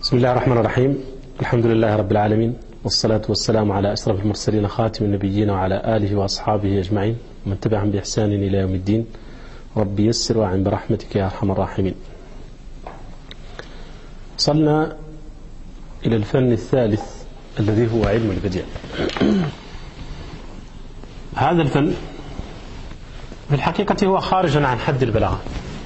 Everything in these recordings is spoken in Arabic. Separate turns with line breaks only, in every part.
بسم الله الرحمن الرحيم. الحمد لله رب العالمين، والصلاة والسلام على أشرف المرسلين خاتم النبيين وعلى آله وأصحابه أجمعين ومن تبعهم بإحسان إلى يوم الدين. ربي يسر وعن برحمتك يا أرحم الراحمين. وصلنا إلى الفن الثالث الذي هو علم البديع. هذا الفن في الحقيقة هو خارج عن حد البلاغة،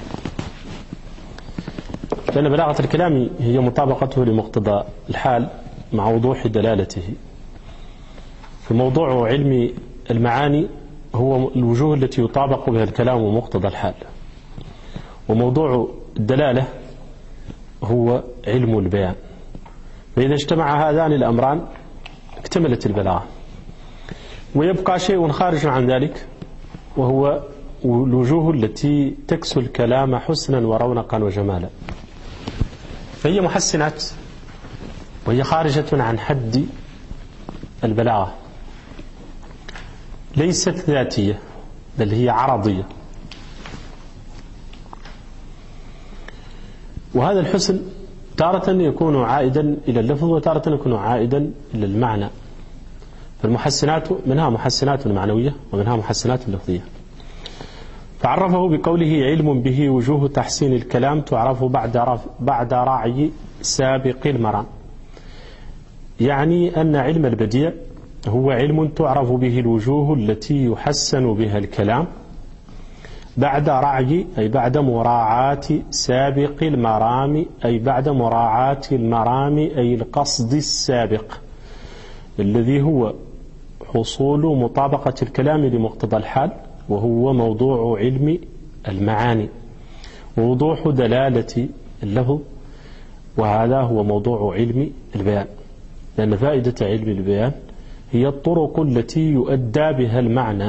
لأن بلاغة الكلام هي مطابقته لمقتضى الحال مع وضوح دلالته. فموضوع علم المعاني هو الوجوه التي يطابق بها الكلام ومقتضى الحال، وموضوع الدلالة هو علم البيان. فإذا اجتمع هذان الأمران اكتملت البلاغة. ويبقى شيء خارج عن ذلك، وهو الوجوه التي تكسو الكلام حسنا ورونقا وجمالا، فهي محسنات، وهي خارجة عن حد البلاغة، ليست ذاتية بل هي عرضية. وهذا الحسن تارة يكون عائدا إلى اللفظ وتارة يكون عائدا إلى المعنى. فالمحسنات منها محسنات معنوية ومنها محسنات لفظية. فعرفه بقوله علم به وجوه تحسين الكلام تعرف بعد رعي سابق المرام، يعني أن علم البديع هو علم تعرف به الوجوه التي يحسن بها الكلام بعد رعي، أي بعد مراعاة سابق المرام، أي بعد مراعاة المرام، أي القصد السابق الذي هو حصول مطابقة الكلام لمقتضى الحال، وهو موضوع علم المعاني ووضوح دلالة اللفظ. وهذا هو موضوع علم البيان، لأن فائدة علم البيان هي الطرق التي يؤدى بها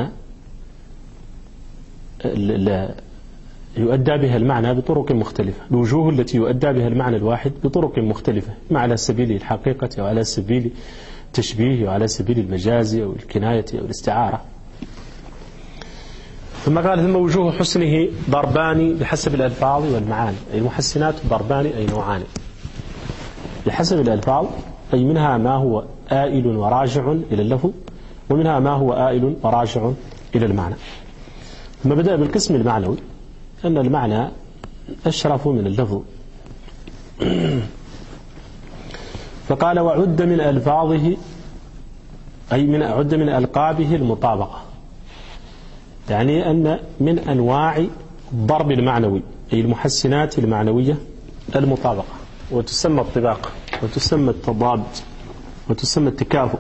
المعنى بطرق مختلفة، الوجوه التي يؤدى بها المعنى الواحد بطرق مختلفة، إما على سبيل الحقيقة أو على سبيل التشبيه أو على سبيل المجاز أو الكناية أو الاستعارة. ثم قال ثم وجوه حسنه ضربان بحسب الألفاظ والمعاني، أي المحسنات ضربان أي نوعان بحسب الألفاظ، أي منها ما هو آئل وراجع إلى اللفظ، ومنها ما هو آئل وراجع إلى المعنى. ثم بدأ بالقسم المعنوي، أن المعنى أشرف من اللفظ. فقال وعد من ألفاظه، أي عد من ألقابه المطابقة، يعني أن من أنواع الضرب المعنوي أي المحسنات المعنوية المطابقة، وتسمى الطباق، وتسمى التضاد، وتسمى التكافؤ،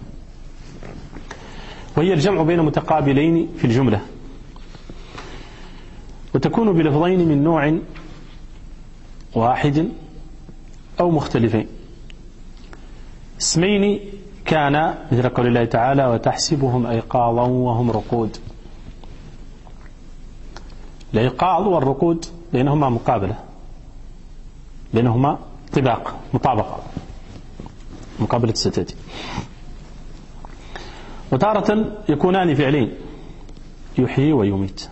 وهي الجمع بين متقابلين في الجملة، وتكون بلفظين من نوع واحد أو مختلفين، اسمين كان مثل قول الله تعالى وتحسبهم أيقاظا وهم رقود. الأيقاظ والرقود بينهما مقابلة، بينهما طباق مطابقة مقابلة ستة. وتارة يكونان فعلين يحيي ويميت،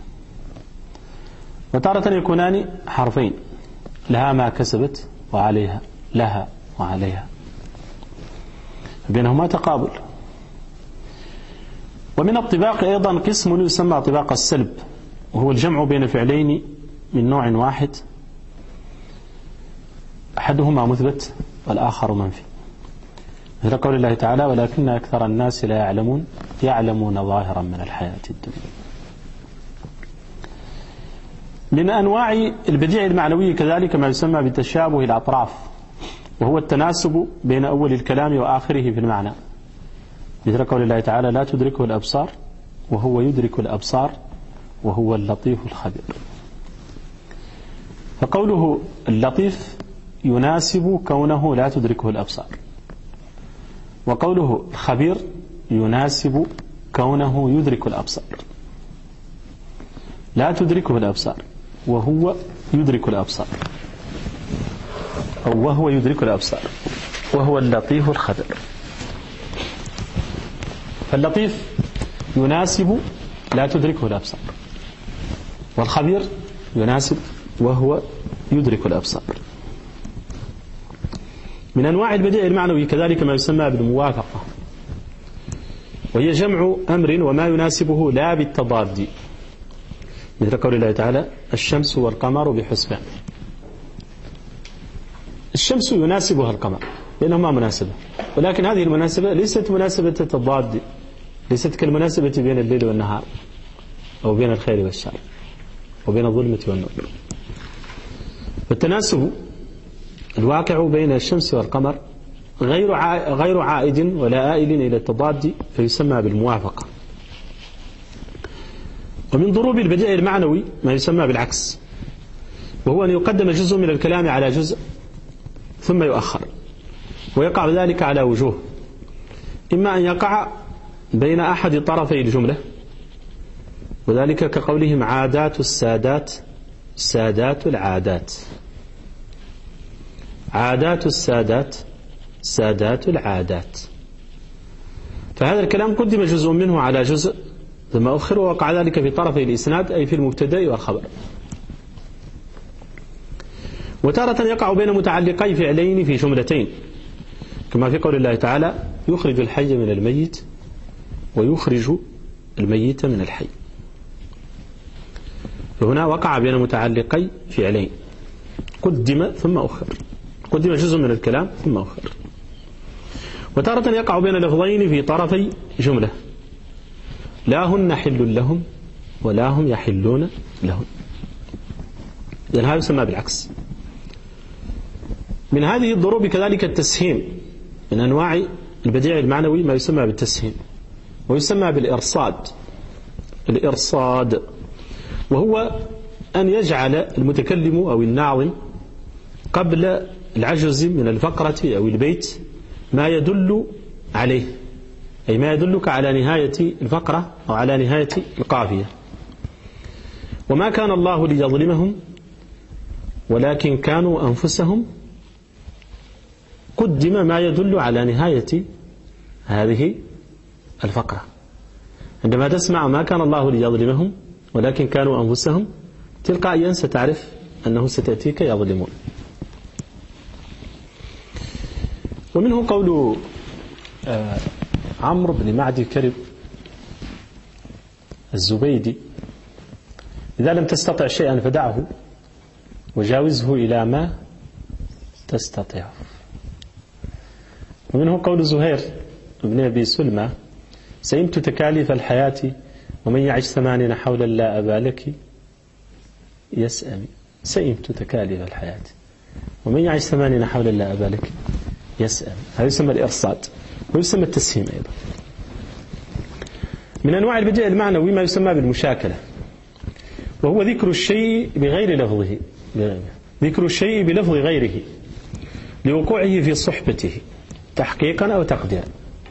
وتارة يكونان حرفين لها ما كسبت وعليها، لها وعليها، بينهما تقابل. ومن الطباق أيضا قسم يسمى طباق السلب، وهو الجمع بين فعلين من نوع واحد أحدهما مثبت والآخر منفي، مثل قول الله تعالى ولكن أكثر الناس لا يعلمون يعلمون ظاهرا من الحياة الدنيا. من أنواع البديع المعنوي كذلك ما يسمى بتشابه الأطراف، وهو التناسب بين أول الكلام وآخره في المعنى، مثل قول الله تعالى لا تدركه الأبصار وهو يدرك الأبصار وهو اللطيف الخبير. فقوله اللطيف يناسب كونه لا تدركه الأبصار، وقوله الخبير يناسب كونه يدرك الأبصار. لا تدركه الأبصار وهو يدرك الأبصار، أو وهو يدرك الأبصار وهو اللطيف الخبير. فاللطيف يناسب لا تدركه الأبصار، والخبير يناسب وهو يدرك الأبصار. من أنواع البديع المعنوي كذلك ما يسمى بالموافقة، وهي جمع أمر وما يناسبه لا بالتضاد، مثل قول الله تعالى الشمس والقمر بحسبان. الشمس يناسبها القمر لأنهما مناسبة، ولكن هذه المناسبة ليست مناسبة التضاد، ليست كالمناسبة بين الليل والنهار أو بين الخير والشر وبين الظلمة والنور. فالتناسب الواقع بين الشمس والقمر غير عائد ولا آئل إلى التضاد، فيسمى بالموافقة. ومن ضروب البديع المعنوي ما يسمى بالعكس، وهو أن يقدم جزء من الكلام على جزء ثم يؤخر، ويقع ذلك على وجوه: إما أن يقع بين أحد طرفي الجملة، وذلك كقولهم عادات السادات سادات العادات، عادات السادات سادات العادات، فهذا الكلام قدم جزء منه على جزء ثم أخر، ووقع ذلك في طرفي الإسناد أي في المبتدأ والخبر. وتارة يقع بين متعلقي فعلين في جملتين، كما في قول الله تعالى يخرج الحي من الميت ويخرج الميت من الحي، فهنا وقع بين متعلقي فعلين قدم ثم أخر، قدم جزء من الكلام ثم أخر. وتارة يقع بين لفظين في طرفي جملة، لا هن حل لهم ولا هم يحلون لهم، إذن هذا يسمى بالعكس. من هذه الضروب كذلك التسهيم، من أنواع البديع المعنوي ما يسمى بالتسهيم، ويسمى بالإرصاد. الإرصاد وهو أن يجعل المتكلم أو الناظم قبل العجز من الفقرة أو البيت ما يدل عليه، أي ما يدلك على نهاية الفقرة أو على نهاية القافية. وما كان الله ليظلمهم ولكن كانوا أنفسهم، قدم ما يدل على نهاية هذه الفقرة. عندما تسمع ما كان الله ليظلمهم ولكن كانوا أنفسهم، تلقائيا ستعرف أنه ستأتيك يظلمون. ومنه قول عمرو بن معدي كرب الزبيدي: إذا لم تستطع شيئا فدعه وجاوزه إلى ما تستطيع. ومنه قول زهير بن أبي سلمى: سئمت تكاليف الحياة ومن يعش 80 حولا لا أبا لك يسأم. سئمت تكاليف الحياة ومن يعش 80 حولا لا أبا لك يسأم. هذا يسمى الإرصاد ويسمى التسهيم أيضا. من أنواع البديع المعنوي ما يسمى بالمشاكلة، وهو ذكر الشيء بغير لفظه، ذكر الشيء بلفظ غيره لوقوعه في صحبته تحقيقا أو تقديرا.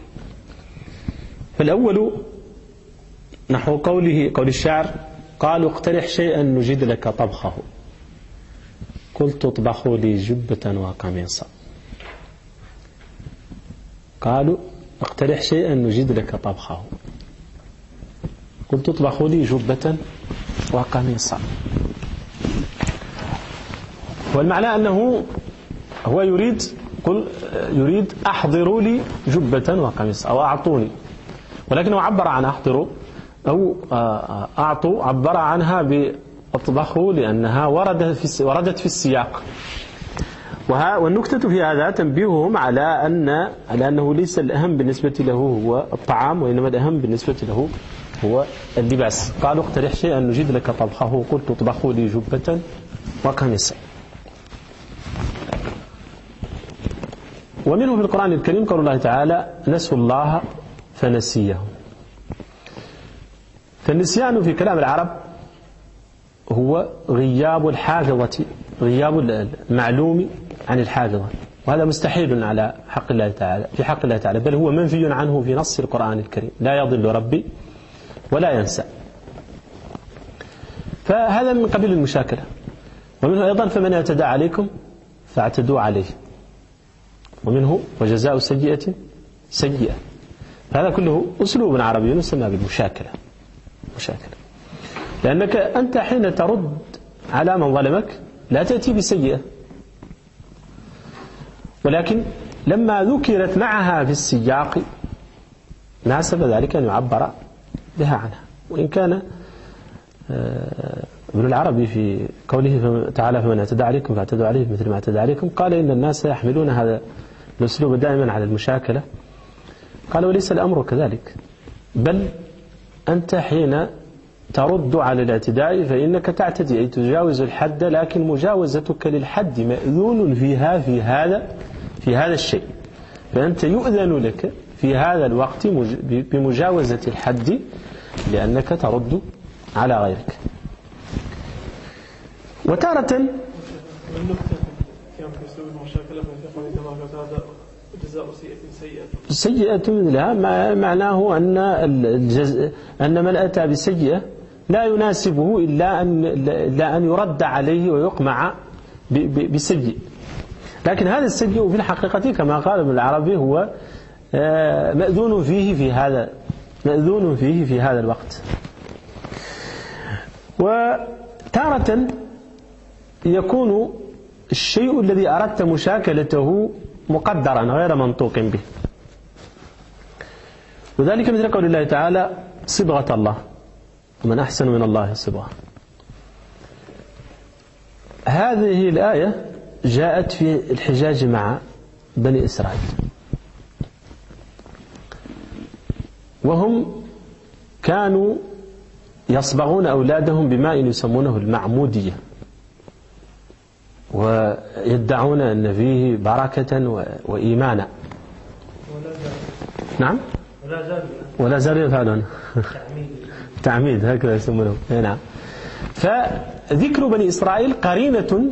فالأول نحو قول الشاعر: قالوا اقترح شيئا نجد لك طبخه، قلت اطبخوا لي جبة وقميصا. قالوا اقترح شيئا نجد لك طبخه، قلت اطبخوا لي جبة وقميصا. والمعنى أنه هو يريد أحضروا لي جبة وقميصا أو أعطوني، ولكنه عبر عن أحضروا أو أعطوا، عبر عنها بأطبخوا لأنها وردت في السياق. والنكتة في هذا تنبيههم على أنه ليس الأهم بالنسبة له هو الطعام، وإنما الأهم بالنسبة له هو اللباس. قالوا اقترح شيئا نجد لك طبخه، قلت اطبخوا لي جبة وقميصا. ومنه في القرآن الكريم قول الله تعالى: نسوا الله فنسيهم. فالنسيان في كلام العرب هو غياب الحافظة، غياب المعلوم عن الحافظة، وهذا مستحيل على حق الله تعالى، في حق الله تعالى، بل هو منفي عنه في نص القرآن الكريم: لا يضل ربي ولا ينسى. فهذا من قبيل المشاكلة. ومنه أيضا: فمن اعتدى عليكم فاعتدوا عليه. ومنه: وجزاء سيئة سيئة. هذا كله أسلوب عربي يسمى بالمشاكلة، مشاكلة، لأنك أنت حين ترد على من ظلمك لا تأتي بسيئة، ولكن لما ذكرت معها في السياق ناسب ذلك أن يعبر بها عنها. وإن كان ابن العربي في قوله تعالى فمن اعتدى عليكم فاعتدوا عليه مثل ما اعتدى عليكم قال إن الناس يحملون هذا الأسلوب دائما على المشاكلة. قال وليس الأمر كذلك، بل أنت حين ترد على الاعتداء فإنك تعتدي أي تجاوز الحد، لكن مجاوزتك للحد مأذون فيها في هذا الشيء، فأنت يؤذن لك في هذا الوقت بمجاوزة الحد لأنك ترد على غيرك. وتارة سيئة مثلها معناه أن من أتى بسيئة لا يناسبه إلا أن يرد عليه ويقمع بسيء، لكن هذا السيء في الحقيقة كما قال ابن العربي هو مأذون فيه في هذا الوقت. وتارة يكون الشيء الذي أردت مشاكلته مقدرا غير منطوق به، وذلك مثل قول الله تعالى صبغة الله ومن أحسن من الله صبغة. هذه الآية جاءت في الحجاج مع بني إسرائيل، وهم كانوا يصبغون أولادهم بماء يسمونه المعمودية، ويدعون أن فيه بركة وإيمانا. نعم ولا زال يفعلون تعميد هكذا يسمونه. نعم. فذكر بني إسرائيل قرينة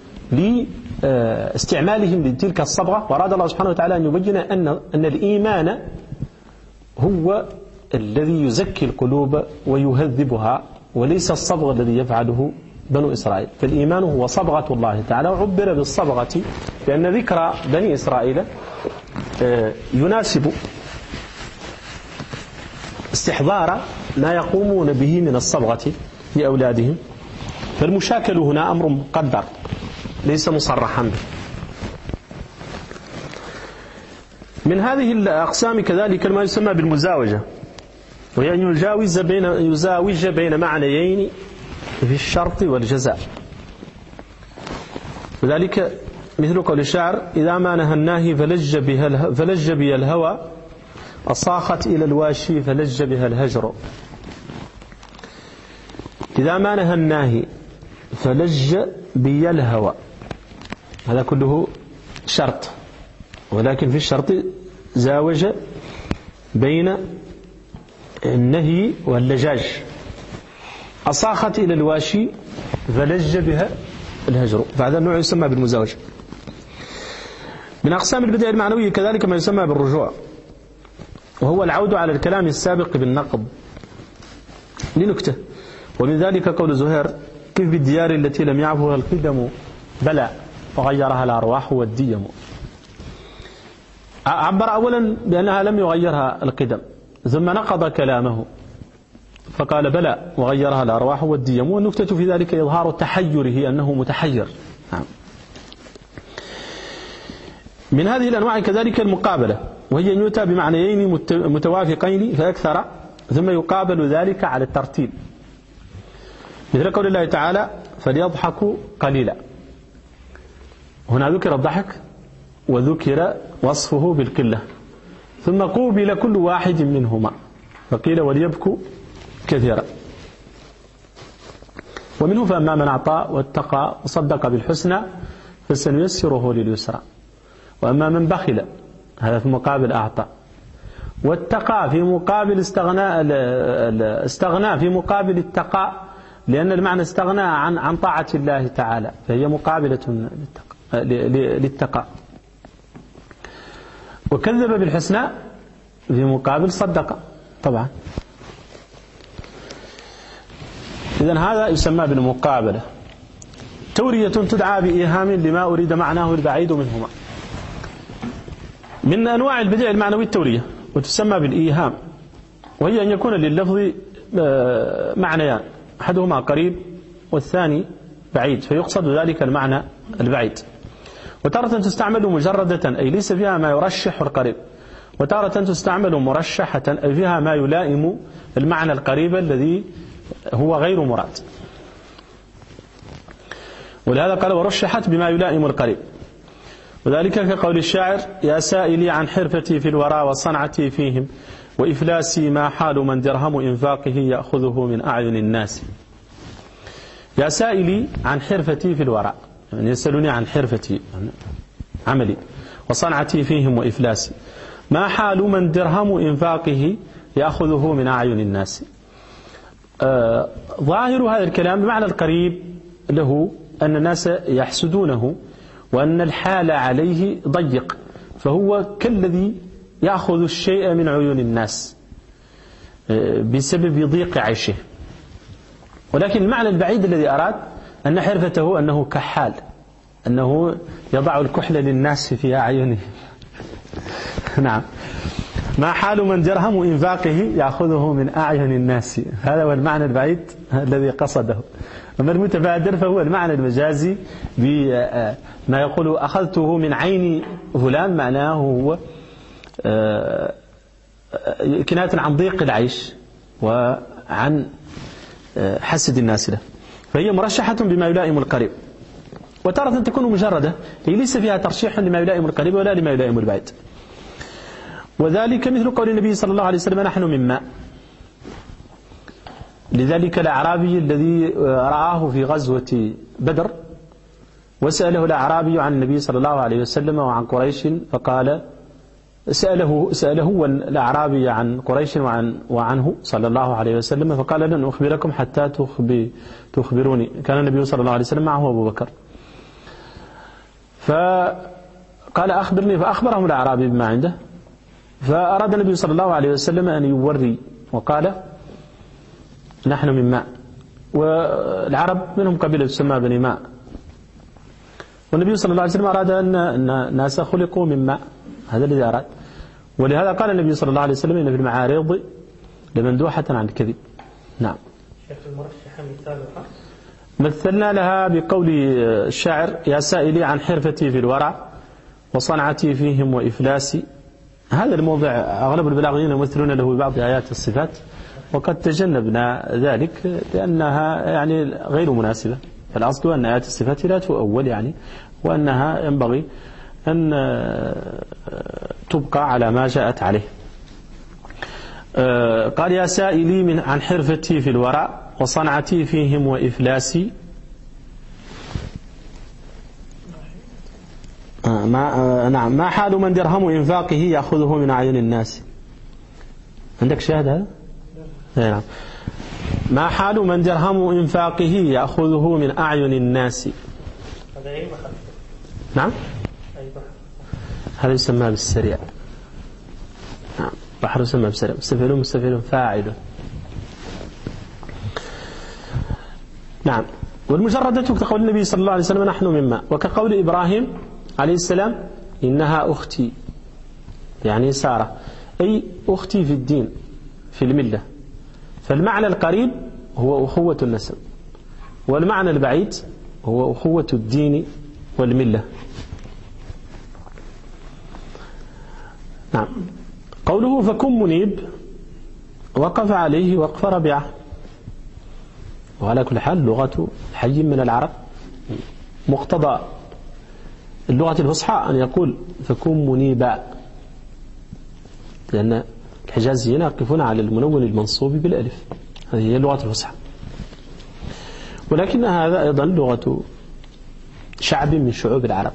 لاستعمالهم لتلك الصبغة، وأراد الله سبحانه وتعالى أن يبين أن الإيمان هو الذي يزكي القلوب ويهذبها، وليس الصبغ الذي يفعله بنو إسرائيل. فالإيمان هو صبغة الله تعالى، وعبر بالصبغة لأن ذكر بني إسرائيل يناسب استحضار ما يقومون به من الصبغة لأولادهم، فالمشاكل هنا أمر مقدر ليس مصرحا به. من هذه الأقسام كذلك ما يسمى بالمزاوجة، وهي أن يزاوج بين معنيين في الشرط والجزاء، وذلك مثل قول الشاعر إذا ما نهى الناهي فلج بي الهوى أصاخت إلى الواشي فلج بها الهجر. إذا ما نهى الناهي فلج بي الهوى، هذا كله شرط، ولكن في الشرط زاوج بين النهي واللجاج. أصاخت إلى الواشي فلج بها الهجر، فهذا النوع يسمى بالمزاوجة. من أقسام البدع المعنوية كذلك ما يسمى بالرجوع، وهو العود على الكلام السابق بالنقض لنكتة، ومن ذلك قول زهير كيف بالديار التي لم يعفها القدم بلى وغيرها الأرواح والديم. عبر أولا بأنها لم يغيرها القدم، ثم نقض كلامه فقال بلى وغيرها الأرواح والديم، والنكتة في ذلك إظهار تحيره أنه متحير. من هذه الأنواع كذلك المقابلة، وهي أن يؤتى بمعنيين متوافقين فأكثر ثم يقابل ذلك على الترتيب، مثل قول الله تعالى فليضحكوا قليلا. هنا ذكر الضحك وذكر وصفه بالقلة، ثم قوبل كل واحد منهما فقيل وليبكوا كثيرا. ومنه فأما من أعطى واتقى وصدق بالحسنى فسنيسره لليسرى، وأما من بخل هذا في مقابل أعطى، واتقى في مقابل استغنى في مقابل اتقى، لأن المعنى استغنى عن طاعة الله تعالى، فهي مقابلة للتقى. وكذب بالحسنى في مقابل صدق طبعا. إذن هذا يسمى بالمقابلة. تورية تدعى بإيهام لما أريد معناه البعيد منهما. من أنواع البدع المعنوي التورية، وتسمى بالإيهام، وهي أن يكون لللفظ معنيان، أحدهما قريب والثاني بعيد، فيقصد ذلك المعنى البعيد. وتارة تستعمل مجردة أي ليس فيها ما يرشح القريب، وتارة تستعمل مرشحة أي فيها ما يلائم المعنى القريب الذي هو غير مراد. ولهذا قال ورشحت بما يلائم القريب، وذلك كقول الشاعر يا سائلي عن حرفتي في الورى وصنعتي فيهم وإفلاسي ما حال من درهم إنفاقه يأخذه من أعين الناس. يا سائلي عن حرفتي في الورى، يعني يسألوني عن حرفتي عملي وصنعتي فيهم وإفلاسي ما حال من درهم إنفاقه يأخذه من أعين الناس. ظاهر هذا الكلام بمعنى القريب له أن الناس يحسدونه وأن الحال عليه ضيق، فهو كالذي يأخذ الشيء من عيون الناس بسبب ضيق عيشه. ولكن المعنى البعيد الذي أراد أن حرفته أنه كحال، أنه يضع الكحل للناس في أعينه. نعم، ما حال من درهم إنفاقه يأخذه من أعين الناس، هذا هو المعنى البعيد الذي قصده. أما المتبادر فهو المعنى المجازي بما يقول أخذته من عين فلان، معناه هو كناية عن ضيق العيش وعن حسد الناس له، فهي مرشحة بما يلائم القريب. وتارة تكون مجردة هي ليس فيها ترشيح لما يلائم القريب ولا لما يلائم البعيد، وذلك مثل قول النبي صلى الله عليه وسلم نحن من ماء. لذلك الأعرابي الذي رآه في غزوة بدر وسأله الأعرابي عن النبي صلى الله عليه وسلم وعن قريش، فقال سأله الأعرابي عن قريش وعنه صلى الله عليه وسلم، فقال لن أخبركم حتى تخبروني. كان النبي صلى الله عليه وسلم معه أبو بكر، فقال أخبرني، فأخبرهم الأعرابي بما عنده، فأراد النبي صلى الله عليه وسلم أن يوري وقال نحن من ماء، والعرب منهم قبيلة تسمى بني ماء، والنبي صلى الله عليه وسلم أراد أن الناس خلقوا من ماء، هذا الذي أراد. ولهذا قال النبي صلى الله عليه وسلم إن في المعارض لمندوحة عن الكذب. نعم.
شيخ المرشحة مثالها
مثلنا لها بقول الشاعر يا سائلي عن حرفتي في الورع وصنعتي فيهم وإفلاسي. هذا الموضع أغلب البلاغيين يمثلون له ببعض آيات الصفات، وقد تجنبنا ذلك لأنها يعني غير مناسبة. فالأصل أن آيات الصفات لا تؤول يعني، وأنها ينبغي أن تبقى على ما جاءت عليه. قال يا سائلي عن حرفتي في الورع وصنعتي فيهم وإفلاسي نعم ما حال من درهم إنفاقه يأخذه من أعين الناس. عندك شاهد هذا؟ نعم. ما حال من درهم إنفاقه يأخذه من أعين الناس. نعم، هذا يسمى بالسريع. نعم، بحر يسمى بالسريع. مستفعل فاعل. نعم. والمجردة كقول النبي صلى الله عليه وسلم نحن مما، وكقول إبراهيم عليه السلام إنها أختي، يعني سارة، أي أختي في الدين في الملة. فالمعنى القريب هو أخوة النسب، والمعنى البعيد هو أخوة الدين والملة. نعم. قوله فكن منيب وقف عليه وقف ربيعة. وعلى كل حال لغة حي من العرب مقتضى اللغة الفصحى أن يقول فكن منيبا، لأن الحجازيين يقفون على المنون المنصوب بالألف، هذه هي اللغة الفصحى. ولكن هذا أيضا لغة شعب من شعوب العرب.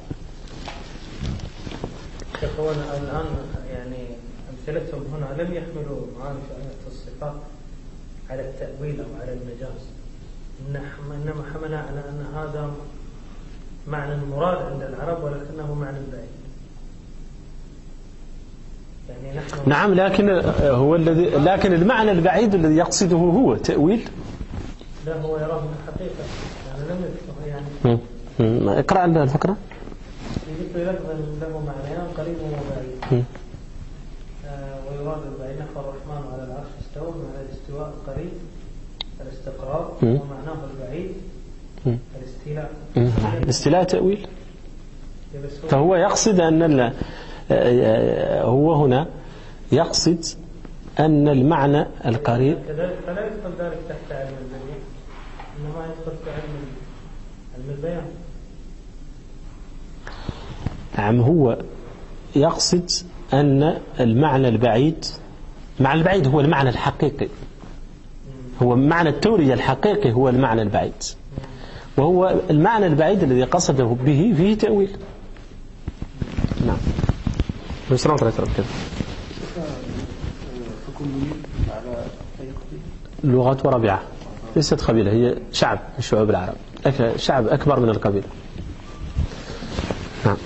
إخوانا الآن يعني أمثلتهم هنا لم يحملوا معاني في آيات الصفات على التأويل أو على المجاز، إنما حمل على أن هذا معنى مراد عند العرب ولكنه معنى بعيد. يعني نحن
نعم، لكن المعنى البعيد الذي يقصده هو تأويل.
لا، هو يراه من الحقيقة، يعني لم يكتبه يعني.
اقرأ لنا الفقرة.
يذكر لفظا له معنيان قريب وبعيد. ويراد البعيد نحو الرحمن على العرش استوى، معنى الاستواء قريب الاستقرار، ومعناه البعيد الاستيلاء.
الاستيلاء تأويل. فهو يقصد أن هو هنا يقصد أن المعنى القريب
فلا يدخل ذلك تحت علم البديع، إنما يدخل في علم البيان.
نعم، هو يقصد أن المعنى البعيد هو المعنى الحقيقي، هو معنى التورية الحقيقي هو المعنى البعيد، وهو المعنى البعيد الذي قصده به فيه تأويل. نعم. بسرعة كذا. لغة رابعة ليست قبيلة، هي شعب من شعوب العرب، شعب أكبر من القبيلة. نعم.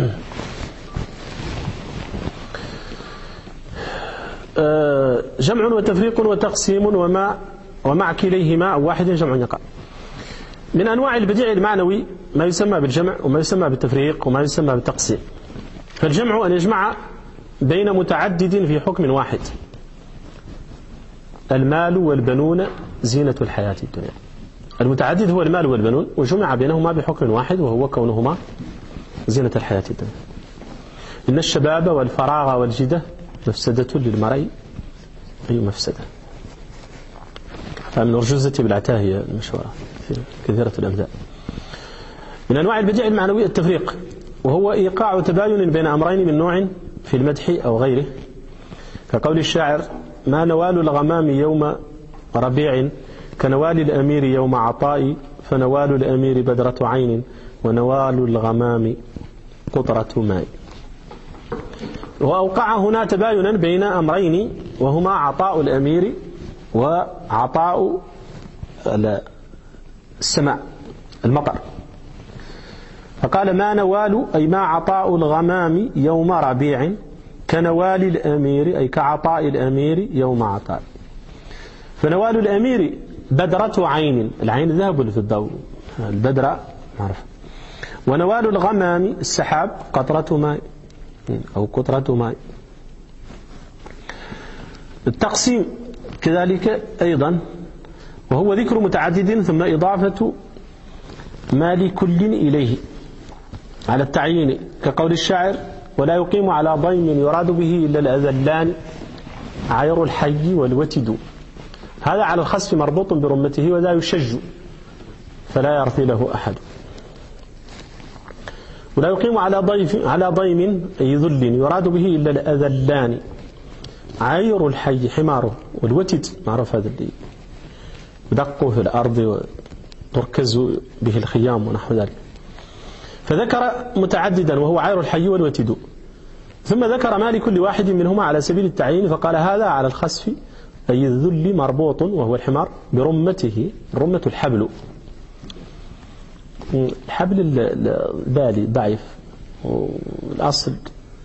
جمع وتفريق وتقسيم ومع كليهما أو واحد جمع يقع. من أنواع البديع المعنوي ما يسمى بالجمع وما يسمى بالتفريق وما يسمى بالتقسيم. فالجمع أن يجمع بين متعدد في حكم واحد. المال والبنون زينة الحياة الدنيا. المتعدد هو المال والبنون، وجمع بينهما بحكم واحد وهو كونهما زينة الحياة الدنيا. إن الشباب والفراغ والجدة مفسدة للمرء أي مفسدة. فمن أرجوزة بالعتاهية المشهورة في كثيرة الأمثال. من أنواع البديع المعنوي التفريق، وهو إيقاع تباين بين أمرين من نوع في المدح أو غيره، كقول الشاعر: ما نوال الغمام يوم ربيع كنوال الأمير يوم عطاء، فنوال الأمير بدرة عين ونوال الغمام قطرة ماء. وأوقع هنا تباينا بين أمرين وهما عطاء الأمير وعطاء السماء المطر. فقال: ما نوال أي ما عطاء الغمام يوم ربيع كنوال الأمير أي كعطاء الأمير يوم عطاء. فنوال الأمير بدرة عين، العين ذهب في الضوء، البدرة معرفة. ونوال الغمام السحاب قطرة ماء أو قطرة ماء. التقسيم كذلك أيضا، وهو ذكر متعدد ثم إضافة ما لكل إليه على التعيين، كقول الشاعر: ولا يقيم على ضيم يراد به إلا الأذلان عير الحي والوتد. هذا على الخسف مربوط برمته وذا يشج فلا يرثي له أحد. ولا يقيم على ضيم أي ذل يراد به إلا الأذلان عير الحي حماره، والوتد معروف هذا اللي يدق في الأرض وتركز به الخيام ونحو ذلك. فذكر متعددا وهو عير الحي والوتد، ثم ذكر ما لكل واحد منهما على سبيل التعيين، فقال: هذا على الخسف أي الذل مربوط وهو الحمار برمته، رمة الحبل، الحبل البالي ضعيف. والأصل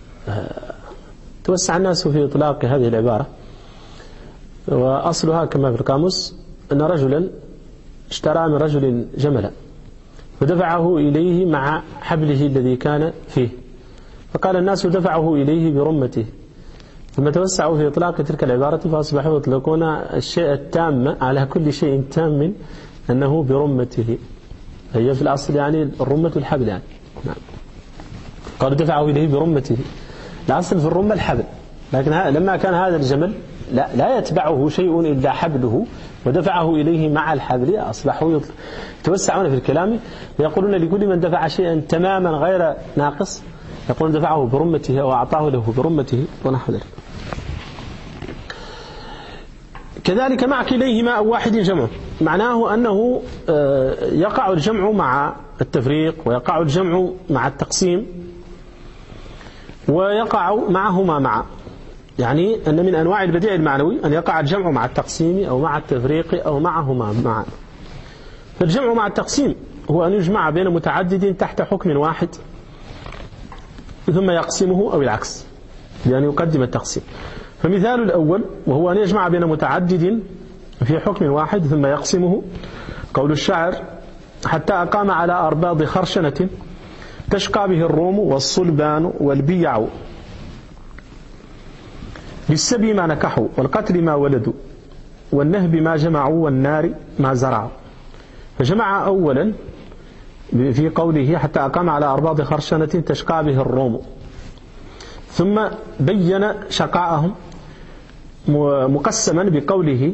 توسع الناس في إطلاق هذه العبارة، وأصلها كما في القاموس أن رجلا اشترى من رجل جملا ودفعه إليه مع حبله الذي كان فيه، فقال الناس دفعه إليه برمته، ثم توسعوا في إطلاق تلك العبارة فأصبحوا يطلقون الشيء التام على كل شيء تام أنه برمته، هي في الأصل يعني الرمة الحبل يعني. نعم. قالوا دفعه إليه برمته، الأصل في الرمة الحبل، لكن لما كان هذا الجمل لا يتبعه شيء إلا حبله ودفعه إليه مع الحبل، أصبحوا يتوسعون في الكلام ويقولون لكل من دفع شيئا تماما غير ناقص يقولون دفعه برمته أو أعطاه له برمته ونحو ذلك. كذلك مع كليهما أو واحد جمع، معناه أنه يقع الجمع مع التفريق ويقع الجمع مع التقسيم ويقع معهما معا، يعني أن من أنواع البديع المعنوي أن يقع الجمع مع التقسيم أو مع التفريق أو معهما معا. فالجمع مع التقسيم هو أن يجمع بين متعدد تحت حكم واحد ثم يقسمه أو العكس، يعني يقدم التقسيم. فمثال الأول وهو أن يجمع بين متعدد في حكم واحد ثم يقسمه، قول الشاعر: حتى أقام على أرباض خرشنة تشقى به الروم والصلبان والبيع، بالسبي ما نكحوا والقتل ما ولدوا والنهب ما جمعوا والنار ما زرعوا. فجمع أولا في قوله حتى أقام على أرباض خرشنة تشقى به الروم، ثم بين شقاءهم مقسما بقوله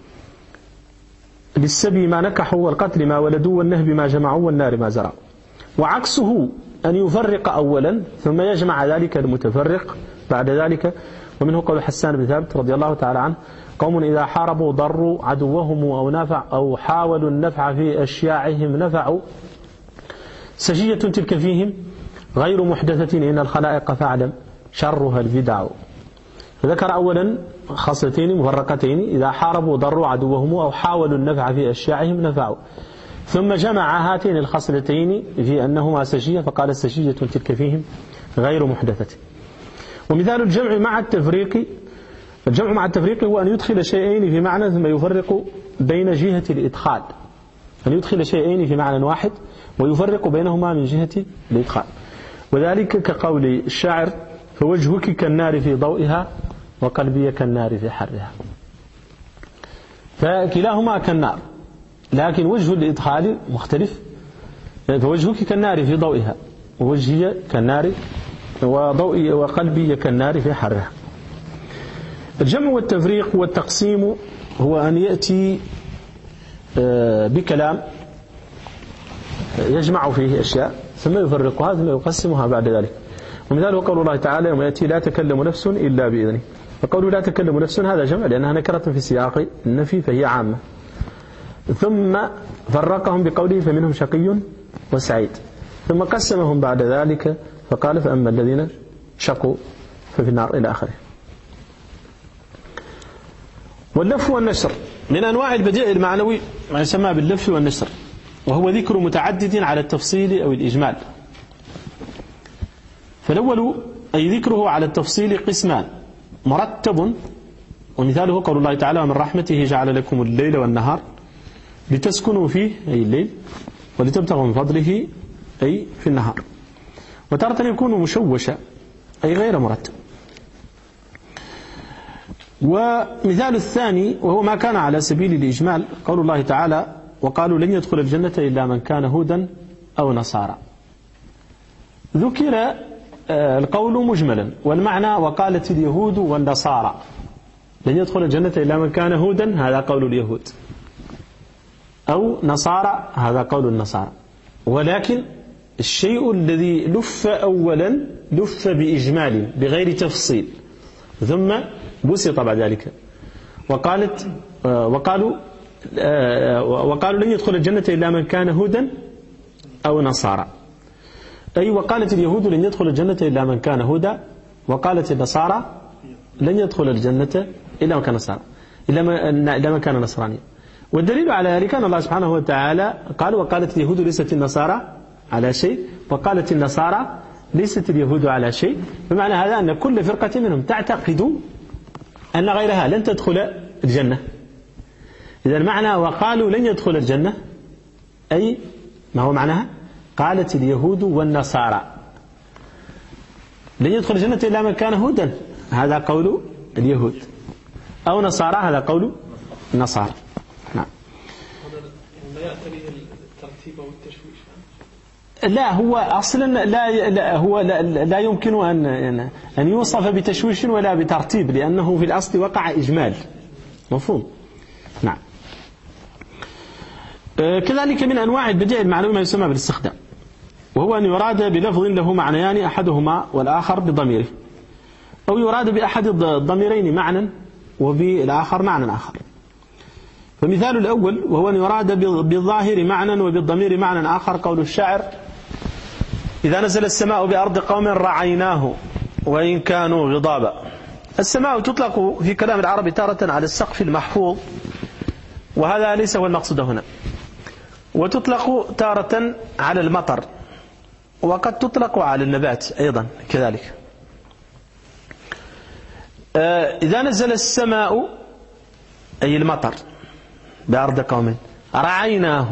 للسبي ما نكحوا والقتل ما ولدوا والنهب ما جمعوا والنار ما زرعوا. وعكسه أن يفرق أولا ثم يجمع ذلك المتفرق بعد ذلك. ومنه قول حسان بن ثابت رضي الله تعالى عنه: قوم إذا حاربوا ضروا عدوهم أو حاولوا النفع في أشياعهم نفعوا، سجية تلك فيهم غير محدثة إن الخلائق فاعلم شرها البدع. فذكر أولا خاصتين مفرقتين: إذا حاربوا ضروا عدوهم أو حاولوا النفع في أشياعهم نفعوا، ثم جمع هاتين الخصلتين في أنهما سجية فقال السجية تلك فيهم غير محدثة. ومثال الجمع مع التفريق: الجمع مع التفريق هو أن يدخل شيئين في معنى ثم يفرق بين جهة الإدخال، أن يدخل شيئين في معنى واحد ويفرق بينهما من جهة الإدخال. وذلك كقول الشاعر: فوجهك كالنار في ضوئها وقلبي كالنار في حرها. فكلاهما كالنار، لكن وجه الإدخال مختلف. فوجهك كالنار في ضوئها ووجهي كالنار وضوئي وقلبي كالنار في حرها. الجمع والتفريق والتقسيم هو أن يأتي بكلام يجمع فيه أشياء ثم يفرقها ثم يقسمها بعد ذلك. ومثاله قول الله تعالى: يوم يأتي لا تكلم نفس إلا بإذنه. فقوله لا تكلم نفس هذا جمع لأنها نكرة في سياق النفي فهي عامة. ثم فرقهم بقوله: فمنهم شقي وسعيد. ثم قسمهم بعد ذلك فقال: فأما الذين شقوا ففي النار إلى آخره. واللف والنشر من أنواع البديع المعنوي ما يسمى باللف والنشر، وهو ذكر متعدد على التفصيل أو الإجمال. فالأول أي ذكره على التفصيل قسمان: مرتب، ومثاله قول الله تعالى: ومن رحمته جعل لكم الليل والنهار لتسكنوا فيه أي الليل ولتبتغوا من فضله أي في النهار. وتارة يكون مشوشا أي غير مرتب. ومثال الثاني وهو ما كان على سبيل الإجمال قول الله تعالى: وقالوا لن يدخل الجنة إلا من كان هودا أو نصارى. ذكر القول مجملا والمعنى: وقالت اليهود والنصارى لن يدخل الجنة إلا من كان هودا، هذا قول اليهود، أو نصارى، هذا قول النصارى. ولكن الشيء الذي لف أولا لف بإجمال بغير تفصيل، ثم بسط بعد ذلك. وقالوا لن يدخل الجنة إلا من كان هودا أو نصارى، أي وقالت اليهود لن يدخل الجنة إلا من كان هودا، وقالت النصارى لن يدخل الجنة إلا من كان نصارى إلا من كان نصرانيا. والدليل على ذلك أن الله سبحانه وتعالى قال: وقالت اليهود ليست النصارى على شيء، وقالت النصارى ليست اليهود على شيء. بمعنى هذا أن كل فرقة منهم تعتقد أن غيرها لن تدخل الجنة. إذا المعنى وقالوا لن يدخل الجنة أي ما هو معناها؟ قالت اليهود والنصارى لن يدخل الجنة إلا من كان هودا، هذا قول اليهود، أو نصارى، هذا قول النصارى. نعم.
لا يأتي الترتيب أو التشويش.
لا، هو أصلا لا يمكن أن يوصف بتشويش ولا بترتيب، لأنه في الأصل وقع إجمال. مفهوم؟ نعم. كذلك من أنواع البديع المعنوي ما يسمى بالاستخدام، وهو أن يراد بلفظ له معنيان أحدهما والآخر بضميره، أو يراد بأحد الضميرين معنى وبالآخر معنى آخر. فمثال الأول وهو أن يراد بالظاهر معنى وبالضمير معنى آخر قول الشاعر: إذا نزل السماء بأرض قوم رعيناه وإن كانوا غضابا. السماء تطلق في كلام العرب تارة على السقف المحفوظ، وهذا ليس هو المقصود هنا، وتطلق تارة على المطر، وقد تطلق على النبات أيضا كذلك. إذا نزل السماء أي المطر بأرض قوم رعيناه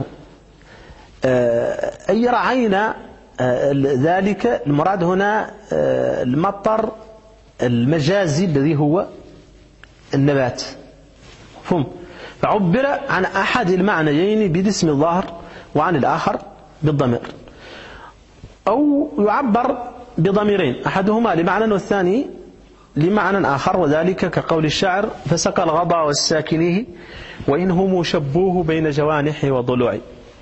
أي رعينا ذلك. المراد هنا المطر المجازي الذي هو النبات. فهم. فعبر عن أحد المعنيين بالاسم الظاهر وعن الآخر
بالضمير، أو يعبر بضميرين أحدهما لمعنى والثاني لمعنى آخر، وذلك كقول الشاعر فسقى الغضا والساكنيه وإنهم شبوه بين جوانحه وضلوعه.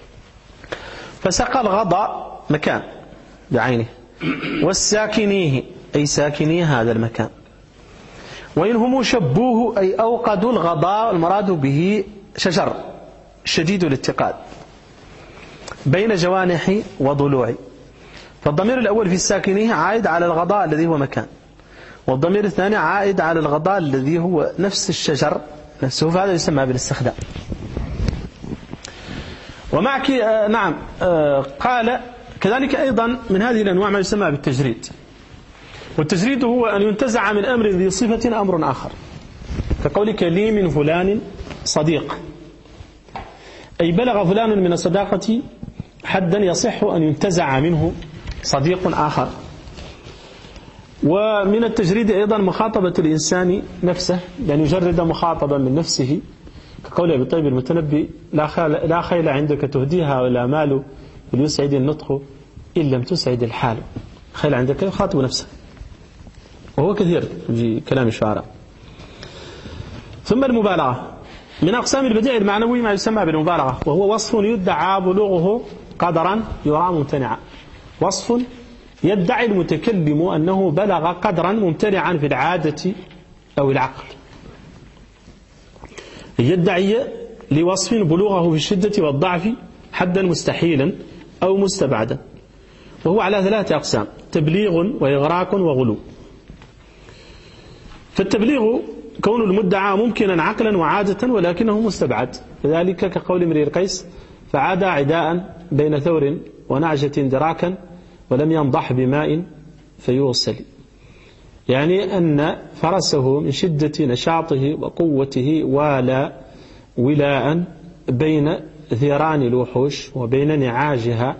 فسقى الغضا مكان بعينه، والساكنيه أي ساكني هذا المكان، وإنهم شبوه أي أوقدوا الغضاء، المراد به شجر شديد الاتقاد بين جوانحه وضلوعه. فالضمير الأول في الساكنيه عائد على الغضاء الذي هو مكان، والضمير الثاني عائد على الغضاء الذي هو نفس الشجر نفسه، فهذا يسمى بالاستخدام. ومعك نعم قال كذلك أيضا من هذه الأنواع ما يسمى بالتجريد، والتجريد هو أن ينتزع من أمر ذي صفة أمر آخر، كقولك لي من فلان صديق، أي بلغ فلان من الصداقة حدا يصح أن ينتزع منه صديق آخر. ومن التجريد أيضا مخاطبة الإنسان نفسه، يعني يجرد مخاطبا من نفسه، كقول أبي طيب المتنبي لا خيل عندك تهديها ولا مال ليسعد النطق إن لم تسعد الحال. خيل عندك يخاطب نفسه، وهو كثير في كلام الشعراء. ثم المبالغة من أقسام البديع المعنوي ما يسمى بالمبالغة، وهو وصف يدعى بلوغه قدرا يرى ممتنعا، وصف يدعي المتكلم أنه بلغ قدرا ممتنعا في العادة أو العقل، يدعي لوصف بلوغه في الشدة والضعف حدا مستحيلا أو مستبعدا، وهو على 3 أقسام: تبليغ وإغراق وغلو. فالتبليغ كون المدعى ممكنا عقلا وعادة ولكنه مستبعد، ذلك كقول امرئ القيس فعاد عداء بين ثور ونعجة دراكا ولم ينضح بماء فيوصل، يعني أن فرسه من شدة نشاطه وقوته والى ولاء بين ثيران الوحوش وبين نعاجها،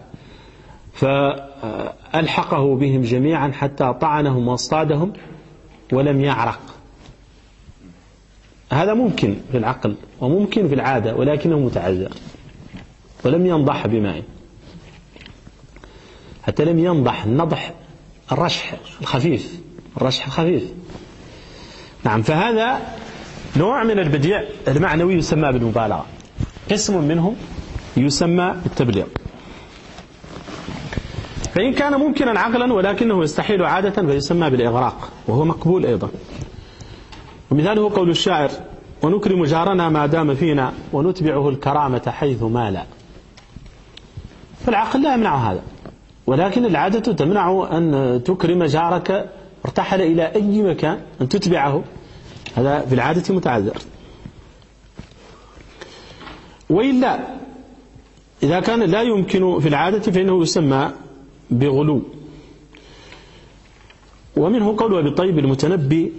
فألحقه بهم جميعا حتى طعنهم واصطادهم ولم يعرق. هذا ممكن في العقل وممكن في العادة ولكنه متعذر. ولم ينضح بماء، حتى لم ينضح النضح الرشح الخفيف، الرشح الخفيف. نعم، فهذا نوع من البديع المعنوي يسمى بالمبالغة، قسم منه يسمى بالتبليغ. فإن كان ممكنا عقلا ولكنه يستحيل عادة فيسمى بالإغراق، وهو مقبول أيضا. ومثاله قول الشاعر ونكرم جارنا ما دام فينا ونتبعه الكرامة حيث مالا. فالعقل لا يمنع هذا، ولكن العادة تمنع أن تكرم جارك ارتحل إلى أي مكان أن تتبعه، هذا في العادة متعذر. وإلا إذا كان لا يمكن في العادة فإنه يسمى بغلو. ومنه قول أبي طيب المتنبي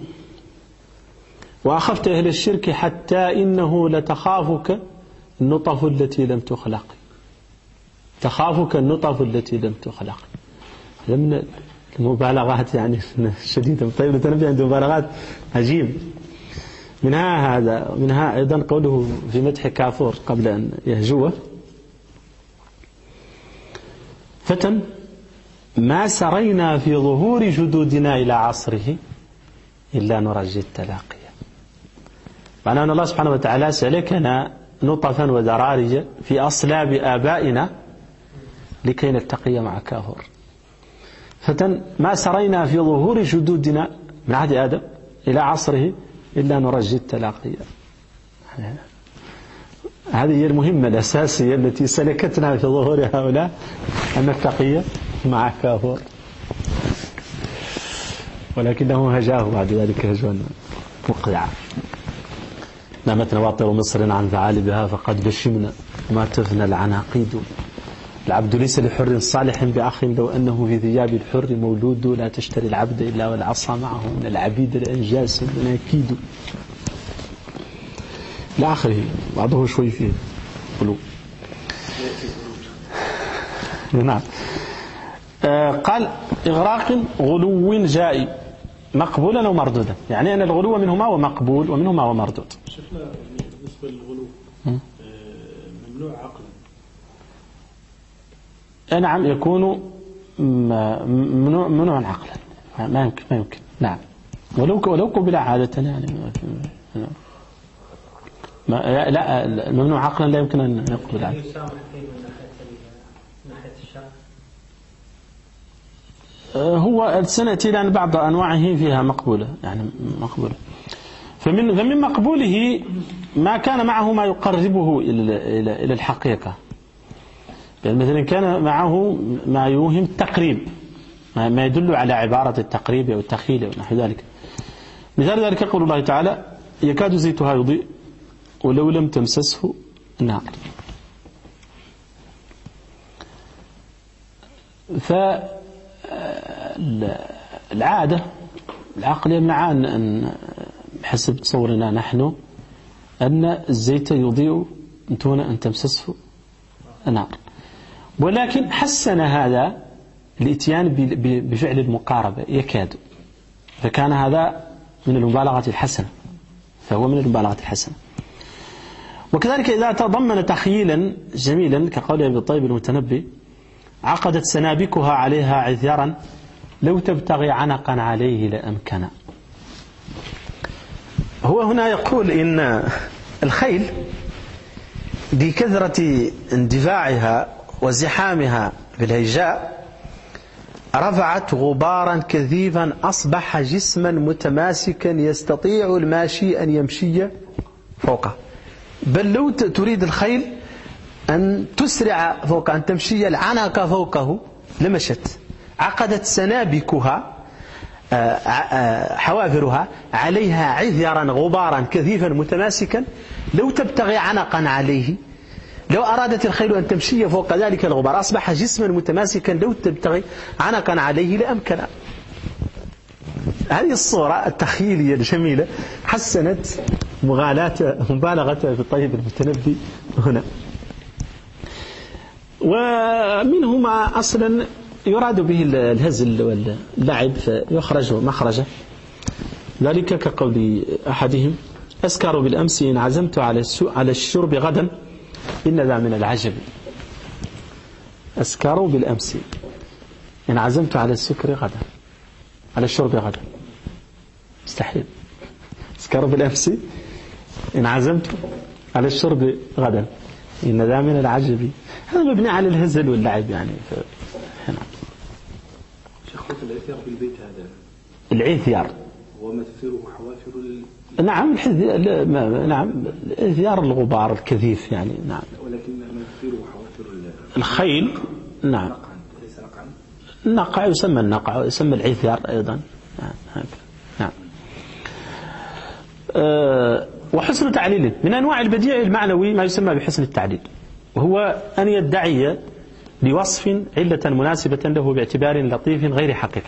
وأخفت أهل الشرك حتى إنه لتخافك النطف التي لم تخلق، تخافك النطف التي لم تخلق. هذا من المبالغات يعني شديدة. طيب المتنبي عنده مبالغات عجيب، منها هذا، منها أيضا قوله في مدح كافور قبل أن يهجوه فتى ما سرينا في ظهور جدودنا إلى عصره إلا نرجي التلاقي. معنى أن الله سبحانه وتعالى سلكنا نطفا ودرارج في أصلاب آبائنا لكي نلتقي مع كافور. فتى ما سرينا في ظهور جدودنا من عهد آدم إلى عصره إلا نرجي التلاقي. هذه هي المهمة الأساسية التي سلكتنا في ظهور هؤلاء، أن نلتقي مع كافور، ولكنه هجاه بعد ذلك هجوا مقطعا. نامت نواطر مصر عن ثعالبها فقد بشمنا وما تفنى العناقيد. العبد ليس لحر صالح بأخ لو أنه في ثياب الحر مولود. لا تشتري العبد إلا والعصا معه من العبيد الأنجاس المناكيد. لآخره بعضه شوي فيه قلوب. نعم. قال إغراق غلو جائي مقبولا أو مردودا، يعني أن الغلو منهما ومقبول ومنهما ومردود.
شيخنا بالنسبة للغلو ممنوع عقلا،
نعم يكون ممنوع عقلا، ما يمكن نعم، ولو قبل عادة يعني لا الممنوع عقلا لا يمكن أن يقبل عادة.
يسامح فيه من ناحية الشرع.
هو سنأتي لأن بعض أنواعه فيها مقبولة يعني مقبولة. فمن مقبوله ما كان معه ما يقربه إلى الحقيقة، يعني مثلا كان معه ما يوهم التقريب، ما يدل على عبارة التقريب أو التخيل أو نحو ذلك. مثال ذلك قول الله تعالى يكاد زيتها يضيء ولو لم تمسسه نار. فالعادة العقل يمنع أن حسب تصورنا نحن أن الزيت يضيء دون أن تمسسه نار، ولكن حسن هذا الاتيان بفعل المقاربة يكاد، فكان هذا من المبالغة الحسنة، فهو من المبالغة الحسنة. وكذلك إذا تضمن تخييلا جميلا كقول أبي الطيب المتنبي عقدت سنابكها عليها عذيرا لو تبتغي عنقا عليه لأمكنا. هو هنا يقول إن الخيل بكثرة اندفاعها وزحامها بالهيجاء رفعت غبارا كثيفا أصبح جسما متماسكا يستطيع الماشي أن يمشي فوقه، بل لو تريد الخيل أن تسرع فوق أن تمشي العنق فوقه لمشت. عقدت سنابكها حوافرها عليها عذرا غبارا كثيفا متماسكا لو تبتغي عنقا عليه، لو أرادت الخيل أن تمشي فوق ذلك الغبار أصبح جسما متماسكا لو تبتغي عنقا عليه لأمكن. هذه الصورة التخيلية الجميلة حسنت مبالغة في الطيب المتنبي هنا. ومنه ما أصلا يراد به الهزل واللعب فيخرج مخرجه، ذلك كقول أحدهم أسكر بالأمس إن عزمت على الشرب غدا إن ذا من العجب. أسكر بالأمس إن عزمت على السكر غدا على الشرب غدا، مستحيل. أسكر بالأمس إن عزمت على الشرب غدا إن ذا من العجب. هذا مبني على الهزل واللعب يعني.
شيخ العثيار في البيت هذا
العثيار
ومثيره حوافر
نعم نعم العثيار الغبار الكثيف يعني نعم،
ولكن مثيره حوافر
الخيل نعم
ليس نقعا.
النقع يسمى النقع يسمى العثيار أيضا نعم. وحسن تعليله من أنواع البديع المعنوي ما يسمى بحسن التعليل، وهو أن يدعي لوصف علة مناسبة له باعتبار لطيف غير حقيقي.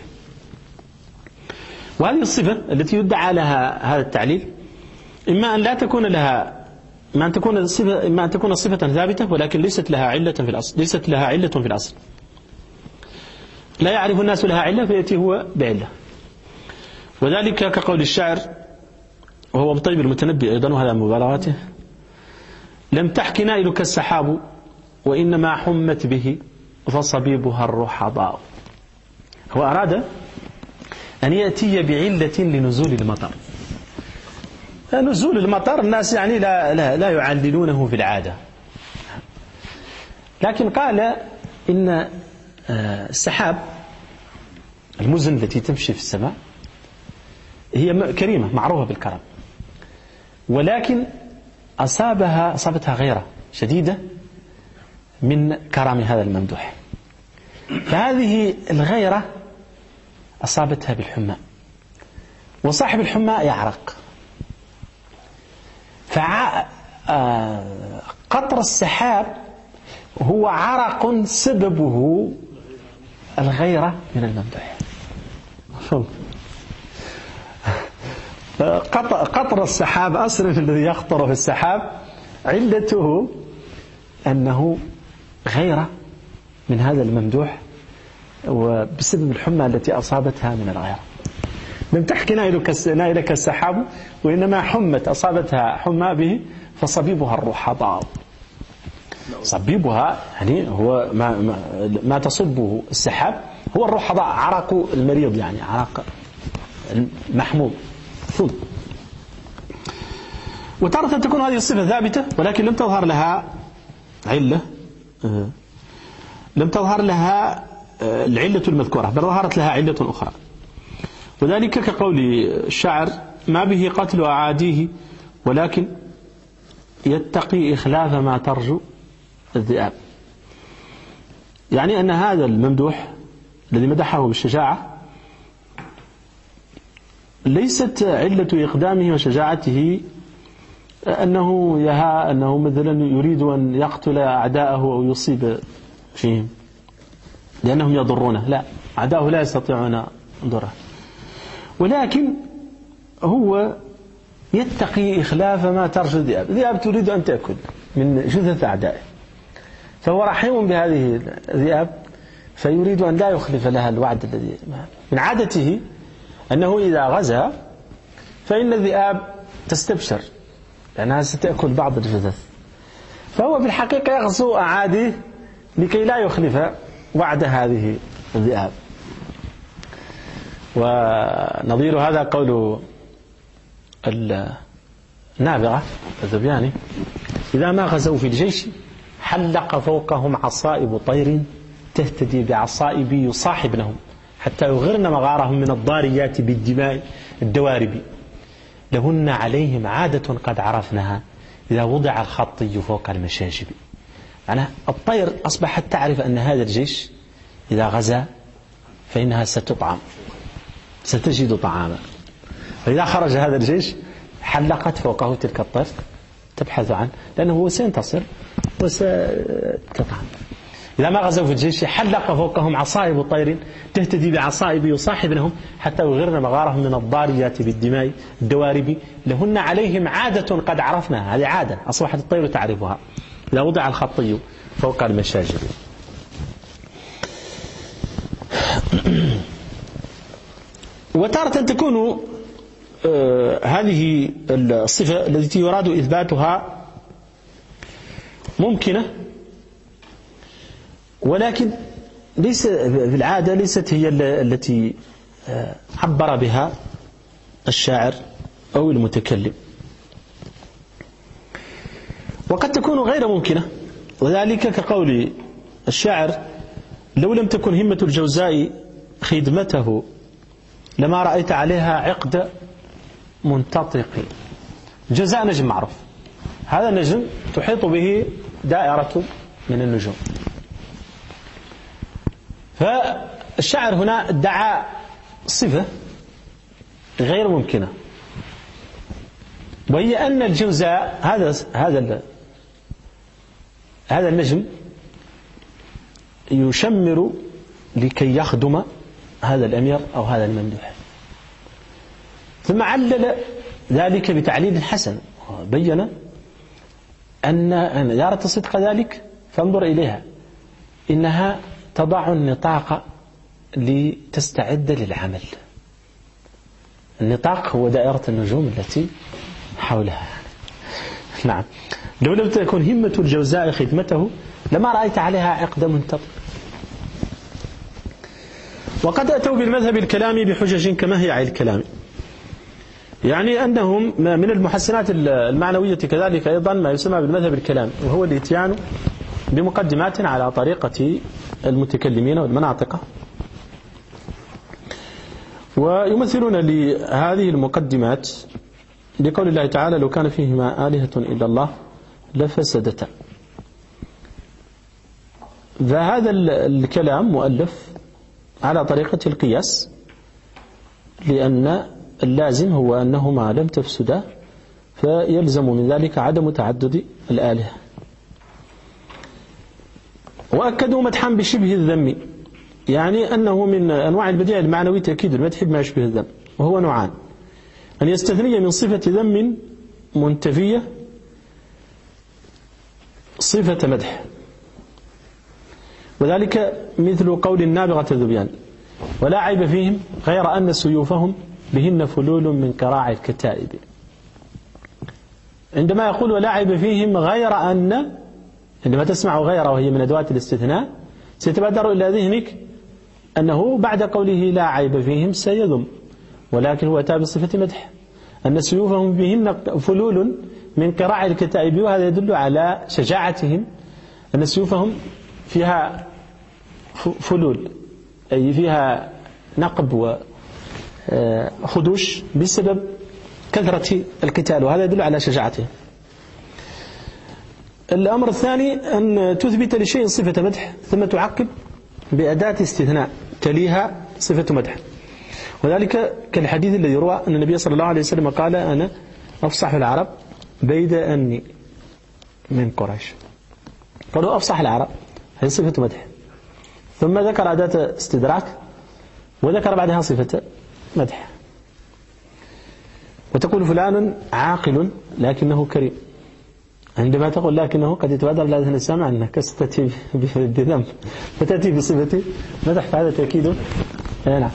وهذه الصفة التي يدعى لها هذا التعليل إما أن لا تكون لها إما أن تكون صفة ثابتة ولكن ليست لها علة في الأصل، لا يعرف الناس لها علة فيأتي هو بعلة. وذلك كقول الشاعر وهو بطيب المتنبي أيضا وهذا مبالغاته لم تحك نائلك السحاب وإنما حمت به فصبيبها الرحضاء. هو أراد أن يأتي بعلة لنزول المطر. نزول المطر الناس يعني لا يعللونه في العادة، لكن قال إن السحاب المزن التي تمشي في السماء هي كريمة معروفة بالكرم، ولكن أصابتها غيرة شديدة من كرم هذا الممدوح، فهذه الغيرة أصابتها بالحمى، وصاحب الحمى يعرق، فقطر السحاب هو عرق سببه الغيرة من الممدوح. قطر السحاب أصلا الذي يخطر في السحاب علته أنه غيرة من هذا الممدوح وبسبب الحمى التي أصابتها من الغيرة. لم تحكي نائلك السحاب وإنما حمت أصابتها حمى به فصبيبها الرحضاء. صبيبها يعني هو ما تصبه السحاب هو الرحضاء، عرق المريض يعني عرق المحموم ثم. وتارة تكون هذه الصفة ثابتة ولكن لم تظهر لها علة، لم تظهر لها العلة المذكورة بل ظهرت لها علة أخرى، وذلك كقول الشاعر: ما به قتل أعاديه ولكن يتقي إخلاف ما ترجو الذئاب. يعني أن هذا الممدوح الذي مدحه بالشجاعة ليست علة إقدامه وشجاعته أنه مثلا يريد أن يقتل أعداءه أو يصيب فيهم لأنهم يضرونه، لا، أعداءه لا يستطيعون ضره، ولكن هو يتقي إخلاف ما ترجو الذئاب. الذئاب تريد أن تأكل من جثث أعدائه، فهو رحيم بهذه الذئاب فيريد أن لا يخلف لها الوعد الذي من عادته أنه إذا غزا فإن الذئاب تستبشر لأنها ستأكل بعض الجثث، فهو في الحقيقة يغزو أعاديه لكي لا يخلف وعد هذه الذئاب. ونظير هذا قول النابغة الذبياني: إذا ما غزوا في الجيش حلق فوقهم عصائب طير تهتدي بعصائب يصاحبنهم حتى يغرن مغارهم من الضاريات بالدماء الدوارب، لهن عليهم عادة قد عرفناها إذا وضع الخطي فوق المشاجب. يعني الطير أصبحت تعرف أن هذا الجيش إذا غزا فإنها ستطعم، ستجد طعاما، فإذا خرج هذا الجيش حلقت فوقه تلك الطير تبحث عنه لأنه هو سينتصر وستطعم. إذا ما غزوا في الجيش حلق فوقهم عصائب طير تهتدي بعصائب يصاحبنهم حتى يغرن مغارهم من الضاريات بالدماء الدوارب، لهن عليهم عادة قد عرفناها. هذه عادة أصبحت الطير تعرفها إذا وضع الخطي فوق المشاجر. وتارة تكون هذه الصفة التي يراد إثباتها ممكنة ولكن ليس في العادة ليست هي التي عبر بها الشاعر أو المتكلم، وقد تكون غير ممكنة، وذلك كقول الشاعر: لو لم تكن همة الجوزاء خدمته لما رأيت عليها عقد منتطق. الجوزاء نجم معروف، هذا النجم تحيط به دائرة من النجوم، فالشاعر هنا ادعى صفة غير ممكنة، وهي أن الجوزاء هذا النجم يشمر لكي يخدم هذا الأمير أو هذا الممدوح، ثم علل ذلك بتعليل حسن بين أن إدارة الصدق ذلك فانظر إليها إنها تضع النطاق لتستعد للعمل. النطاق هو دائرة النجوم التي حولها. نعم، لو لم تكن همة الجوزاء خدمته لما رأيت عليها عقد منتطق. وقد أتوا بالمذهب الكلامي بحجج كما هي عين الكلام، يعني أنهم من المحسنات المعنوية كذلك أيضا ما يسمى بالمذهب الكلامي، وهو الاتيان بمقدمات على طريقة المتكلمين والمناطق، ويمثلون لهذه المقدمات لقول الله تعالى: لو كان فيهما آلهة إلا الله لفسدتا. فهذا الكلام مؤلف على طريقة القياس، لأن اللازم هو أنهما لم تفسدا فيلزم من ذلك عدم تعدد الآلهة. وأكدوا مدحا بشبه الذم، يعني أنه من أنواع البديع المعنوي تأكيد المدح بما يشبه الذم، وهو نوعان: أن يستثني من صفة ذم منتفية صفة مدح، وذلك مثل قول النابغة الذبيان: ولا عيب فيهم غير أن سيوفهم بهن فلول من كراع الكتائب. عندما يقول ولا عيب فيهم غير أن عندما تسمع غير وهي من أدوات الاستثناء سيتبادر إلى ذهنك أنه بعد قوله لا عيب فيهم سيذم، ولكن هو أتى بصفة مدح، أن سيوفهم بهن فلول من قراع الكتائب، وهذا يدل على شجاعتهم، أن سيوفهم فيها فلول أي فيها نقب وخدوش بسبب كثرة القتال، وهذا يدل على شجاعتهم. الأمر الثاني أن تثبت لشيء صفة مدح ثم تعقب بأداة استثناء تليها صفة مدح، وذلك كالحديث الذي يروى أن النبي صلى الله عليه وسلم قال أنا أفصح العرب بيد أني من قريش. قالوا أفصح العرب هي صفة مدح، ثم ذكر أداة استدراك وذكر بعدها صفة مدح. وتقول فلان عاقل لكنه كريم، عندما تقول لكنه قد يتبادر إلى ذهن السامع أنك ستأتي بذنب فتأتي بصفة مدح، فهذا تأكيد. نعم.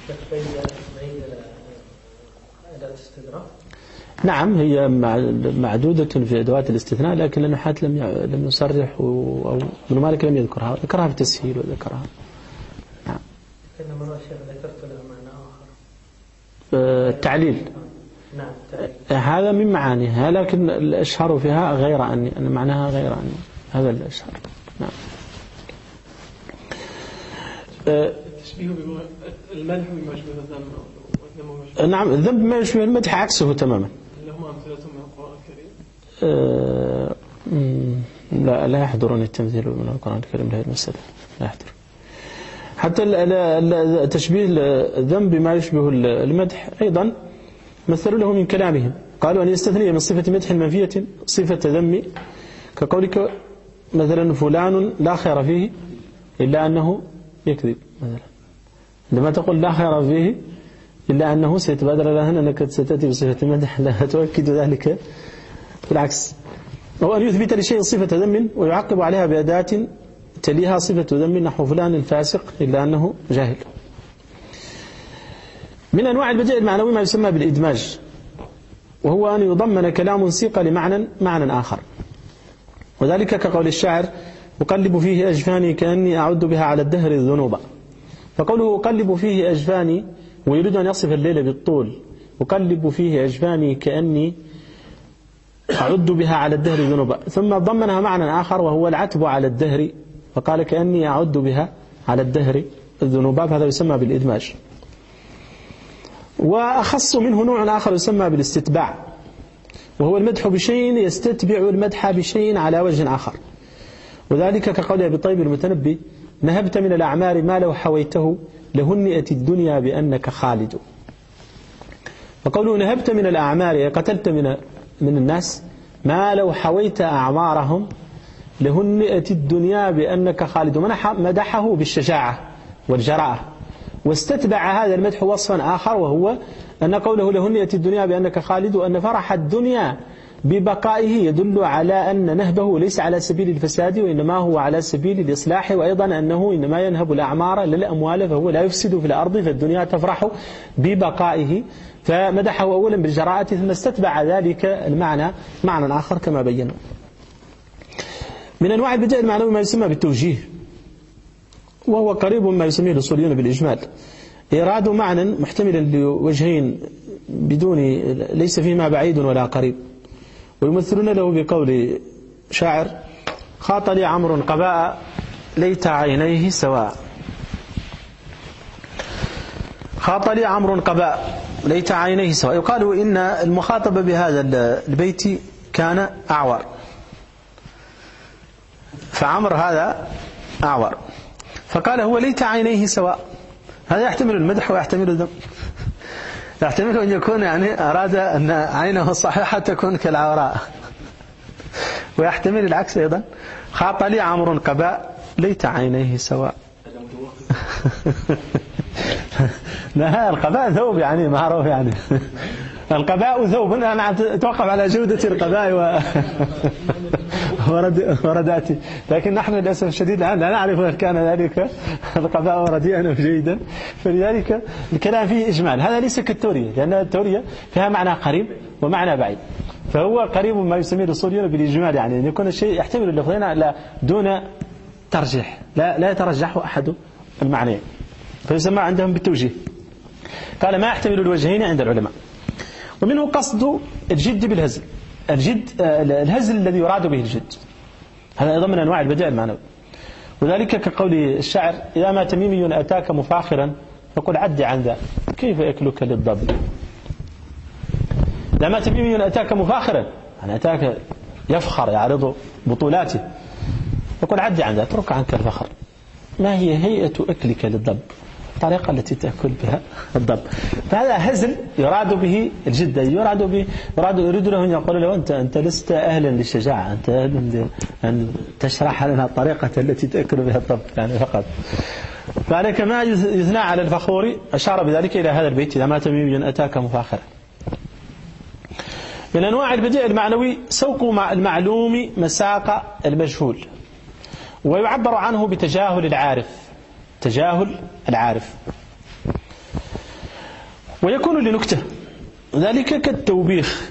نعم هي معدودة في أدوات الاستثناء، لكن النحاة لم يصرح أو ابن مالك لم يذكرها، ذكرها في التسهيل وذكرها. نعم.
إنما الأشياء ذكرت لها معنى آخر.
التعليل.
نعم.
هذا من معانيها، لكن الأشهر فيها غير أن معناها غير أن هذا الأشهر. نعم.
التشبيه المدح بما يشبه الذم.
نعم الذنب ما يشبه المدح عكسه تماما.
لهم أمثلة من القرآن الكريم.
لا يحضرني التمثيل من القرآن الكريم لهذه المسألة، لا يحضر. حتى تشبيه الذنب ما يشبه المدح أيضا مثلوا له من كلامهم، قالوا أن يستثني من صفة مدح منفية صفة ذم، كقولك مثلا فلان لا خير فيه إلا أنه يكذب مثلا. عندما تقول لا خير فيه إلا أنه سيتبادر لها أنك ستأتي بصفة مدح لا تؤكد ذلك، بالعكس. أو أن يثبت لشيء صفة ذم ويعقب عليها بأداة تليها صفة ذم، نحو فلان فاسق إلا أنه جاهل. من أنواع البديع المعنوي ما يسمى بالإدماج، وهو أن يضمن كلام سيق لمعنى آخر، وذلك كقول الشاعر أقلب فيه أجفاني كأني أعد بها على الدهر الذنوب. فقوله أقلب فيه أجفاني ويريد أن يصف الليل بالطول، أقلب فيه أجفاني كأني أعد بها على الدهر الذنوب، ثم ضمنها معنى آخر وهو العتب على الدهر، فقال كأني أعد بها على الدهر الذنوب، هذا يسمى بالإدماج. وأخص منه نوع آخر يسمى بالاستتباع، وهو المدح بشيء يستتبع المدح بشيء على وجه آخر، وذلك كقول أبي طيب المتنبي نهبت من الأعمار ما لو حويته لهنئت الدنيا بأنك خالد. فقوله نهبت من الأعمار قتلت من الناس ما لو حويت أعمارهم لهنئت الدنيا بأنك خالد، مدحه بالشجاعة والجراءة، واستتبع هذا المدح وصفا آخر وهو أن قوله لهنئت الدنيا بأنك خالد، وأن فرح الدنيا ببقائه يدل على أن نهبه ليس على سبيل الفساد وإنما هو على سبيل الإصلاح، وأيضا أنه إنما ينهب الأعمار للأموال فهو لا يفسد في الأرض، فالدنيا تفرح ببقائه، فمدحه أولا بالجراءة ثم استتبع ذلك المعنى معنى آخر كما بينا. من أنواع البديع المعنوي ما يسمى بالتوجيه، وهو قريب ما يسميه الأصوليون بالإجمال، إراد معنى محتملا لوجهين بدون ليس فيما بعيد ولا قريب، ويمثلون له بقول شاعر خاط لي عمرو قباء ليت عينيه سواء. خاط لي عمرو قباء ليت عينيه سواء، يقال إن المخاطب بهذا البيت كان أعور، فعمر هذا أعور، فقال هو ليت عينيه سواء. هذا يحتمل المدح ويحتمل الذم، يحتمل أن يكون أراد أن عينه الصحيحة تكون كالعوراء، ويحتمل العكس أيضا خاط لي عمرو قباء ليت عينيه سواء. لا القباء ثوب معروف القباء ثوب، أنا أتوقف على جودة القباء ورداته، لكن نحن للأسف الشديد الآن لا نعرف هل كان ذلك القباء رديئا أو جيدا، فلذلك الكلام فيه إجمال. هذا ليس كالتورية، لأن التورية فيها معنى قريب ومعنى بعيد، فهو قريب ما يسميه الأصوليون بالإجمال، يعني أن يكون الشيء يحتمل اللفظين دون ترجيح، لا يترجح أحد المعنيين، فيسمى عندهم بالتوجيه. قال ما يحتمل الوجهين عند العلماء. ومنه قصد الجد بالهزل، الهزل الذي يراد به الجد، هذا أيضا من أنواع البديع المعنوي. وذلك كقول الشاعر: إذا ما تميمي أتاك مفاخرا فقل عد عن ذا كيف يأكلك للضب. إذا ما تميمي أتاك مفاخرا، يعني أتاك يفخر يعرض بطولاته، فقل عد عن ذا، اترك عنك الفخر. ما هي هيئة أكلك للضب؟ الطريقة التي تأكل بها الضب. فهذا هزل يراد به الجد، يريد له أن يقول له أنت لست أهلا للشجاعة، أنت أهلا أن تشرح لنا الطريقة التي تأكل بها الضب يعني فقط. فعليك ما يثنى على الفخور أشار بذلك إلى هذا البيت: إذا ما تميمي أتاك مفاخرا. من أنواع البديع المعنوي سوق المعلوم مساق المجهول، ويعبر عنه بتجاهل العارف، ويكون لنكتة، ذلك كالتوبيخ: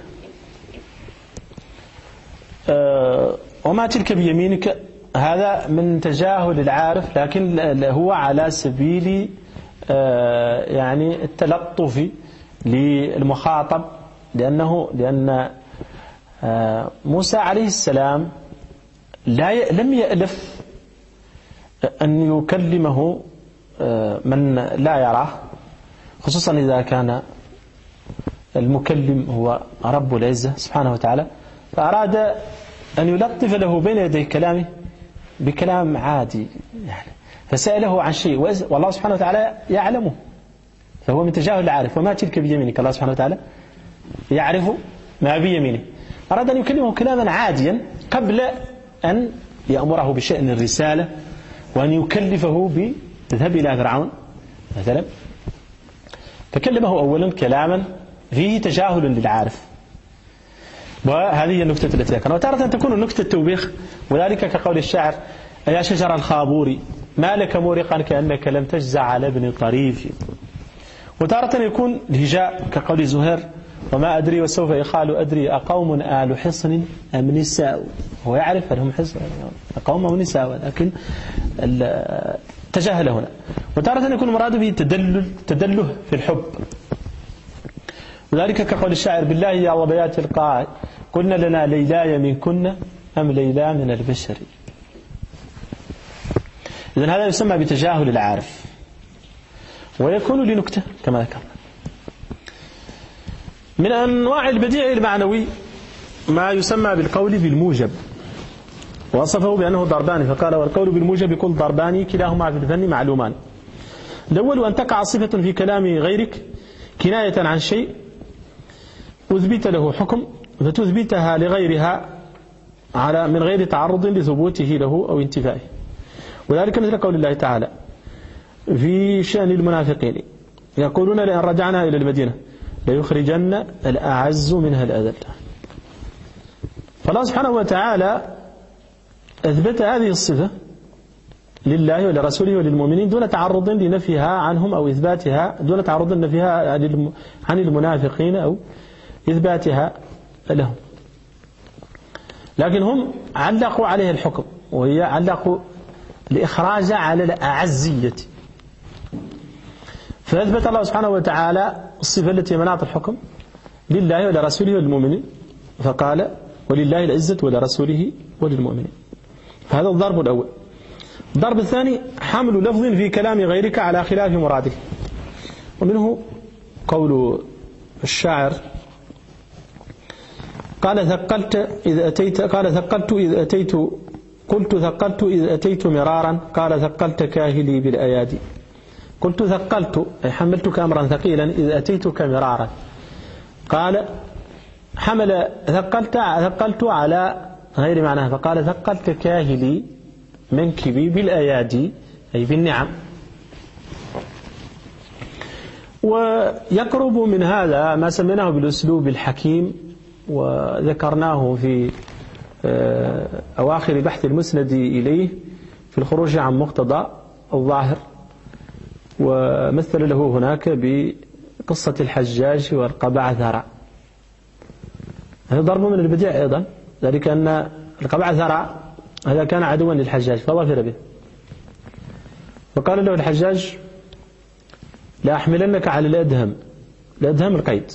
وما تلك بيمينك. هذا من تجاهل العارف، لكن هو على سبيل يعني التلطف للمخاطب، لأن موسى عليه السلام لم يألف أن يكلمه من لا يراه، خصوصا إذا كان المكلم هو رب العزة سبحانه وتعالى، فأراد أن يلطف له بين يدي كلامه بكلام عادي يعني، فسأله عن شيء والله سبحانه وتعالى يعلمه، فهو من تجاهل العارف. وما تلك بيمينك، الله سبحانه وتعالى يعرف ما بيمينه. أراد أن يكلمه كلاما عاديا قبل أن يأمره بشأن الرسالة وأن يكلفه بذهاب إلى فرعون مثلا، فكلمه أولا كلاما فيه تجاهل للعارف، وهذه النكتة التي ذكرنا. وتارة تكون النكتة التوبيخ، وذلك كقول الشاعر: يا شجر الخابور ما لك مورقا كأنك لم تجزع على ابن طريف. وتارة يكون الهجاء كقول زهير: وما أدري وسوف يقال أدري أقوم آل حصن أم نساء. هو يعرف أنهم حصن أقوم أو نساء، لكن تجاهل هنا. وتارة يكون مراد به تدله في الحب، وذلك كقول الشاعر: بالله يا ظبيات القاع قلنا لنا ليلاي من كنا أم ليلا من البشر. إذن هذا يسمى بتجاهل العارف، ويكون لنكتة كما ذكرنا. من أنواع البديع المعنوي ما يسمى بالقول بالموجب، وصفه بأنه ضربان، فقال: والقول بالموجب كل ضربان كلاهما في الفن معلومان. الأول أن تقع صفة في كلام غيرك كناية عن شيء أثبت له حكم فتثبتها لغيرها من غير تعرض لثبوته له أو انتفائه. وذلك مثل قول الله تعالى في شأن المنافقين: يقولون لأن رجعنا إلى المدينة ليخرجن الأعز منها الأذل. فالله سبحانه وتعالى أثبت هذه الصفة لله ولرسوله وللمؤمنين دون تعرض لنفيها عنهم أو إثباتها، دون تعرض لنفيها عن المنافقين أو إثباتها لهم، لكن هم علقوا عليها الحكم، وهي علقوا الإخراج على الأعزية. فأثبت الله سبحانه وتعالى الصفة التي مناط الحكم لله ولرسوله وللمؤمنين، فقال: ولله العزة ولرسوله وللمؤمنين. فهذا الضرب الأول. الضرب الثاني: حمل لفظ في كلام غيرك على خلاف مراده. ومنه قول الشاعر: قال ثقلت إذ أتيت، قال ثقلت إذ أتيت، قلت ثقلت إذ أتيت مرارا، قال ثقلت كاهلي بالأيادي. قلت ثقلت أي حملتك أمرا ثقيلا إذ أتيتك مرارا، قال حمل ثقلت على غير معناه، فقال ثقلت كاهلي منكبي بالأيادي أي بالنعم. ويقرب من هذا ما سميناه بالأسلوب الحكيم، وذكرناه في أواخر بحث المسند إليه في الخروج عن مقتضى الظاهر، ومثل له هناك بقصة الحجاج والقبعثرة. هذا ضرب من البديع أيضا، ذلك أن القبع ثرى هذا كان عدوا للحجاج فظفر به، فقال له الحجاج لا أحملنك على الأدهم القيد،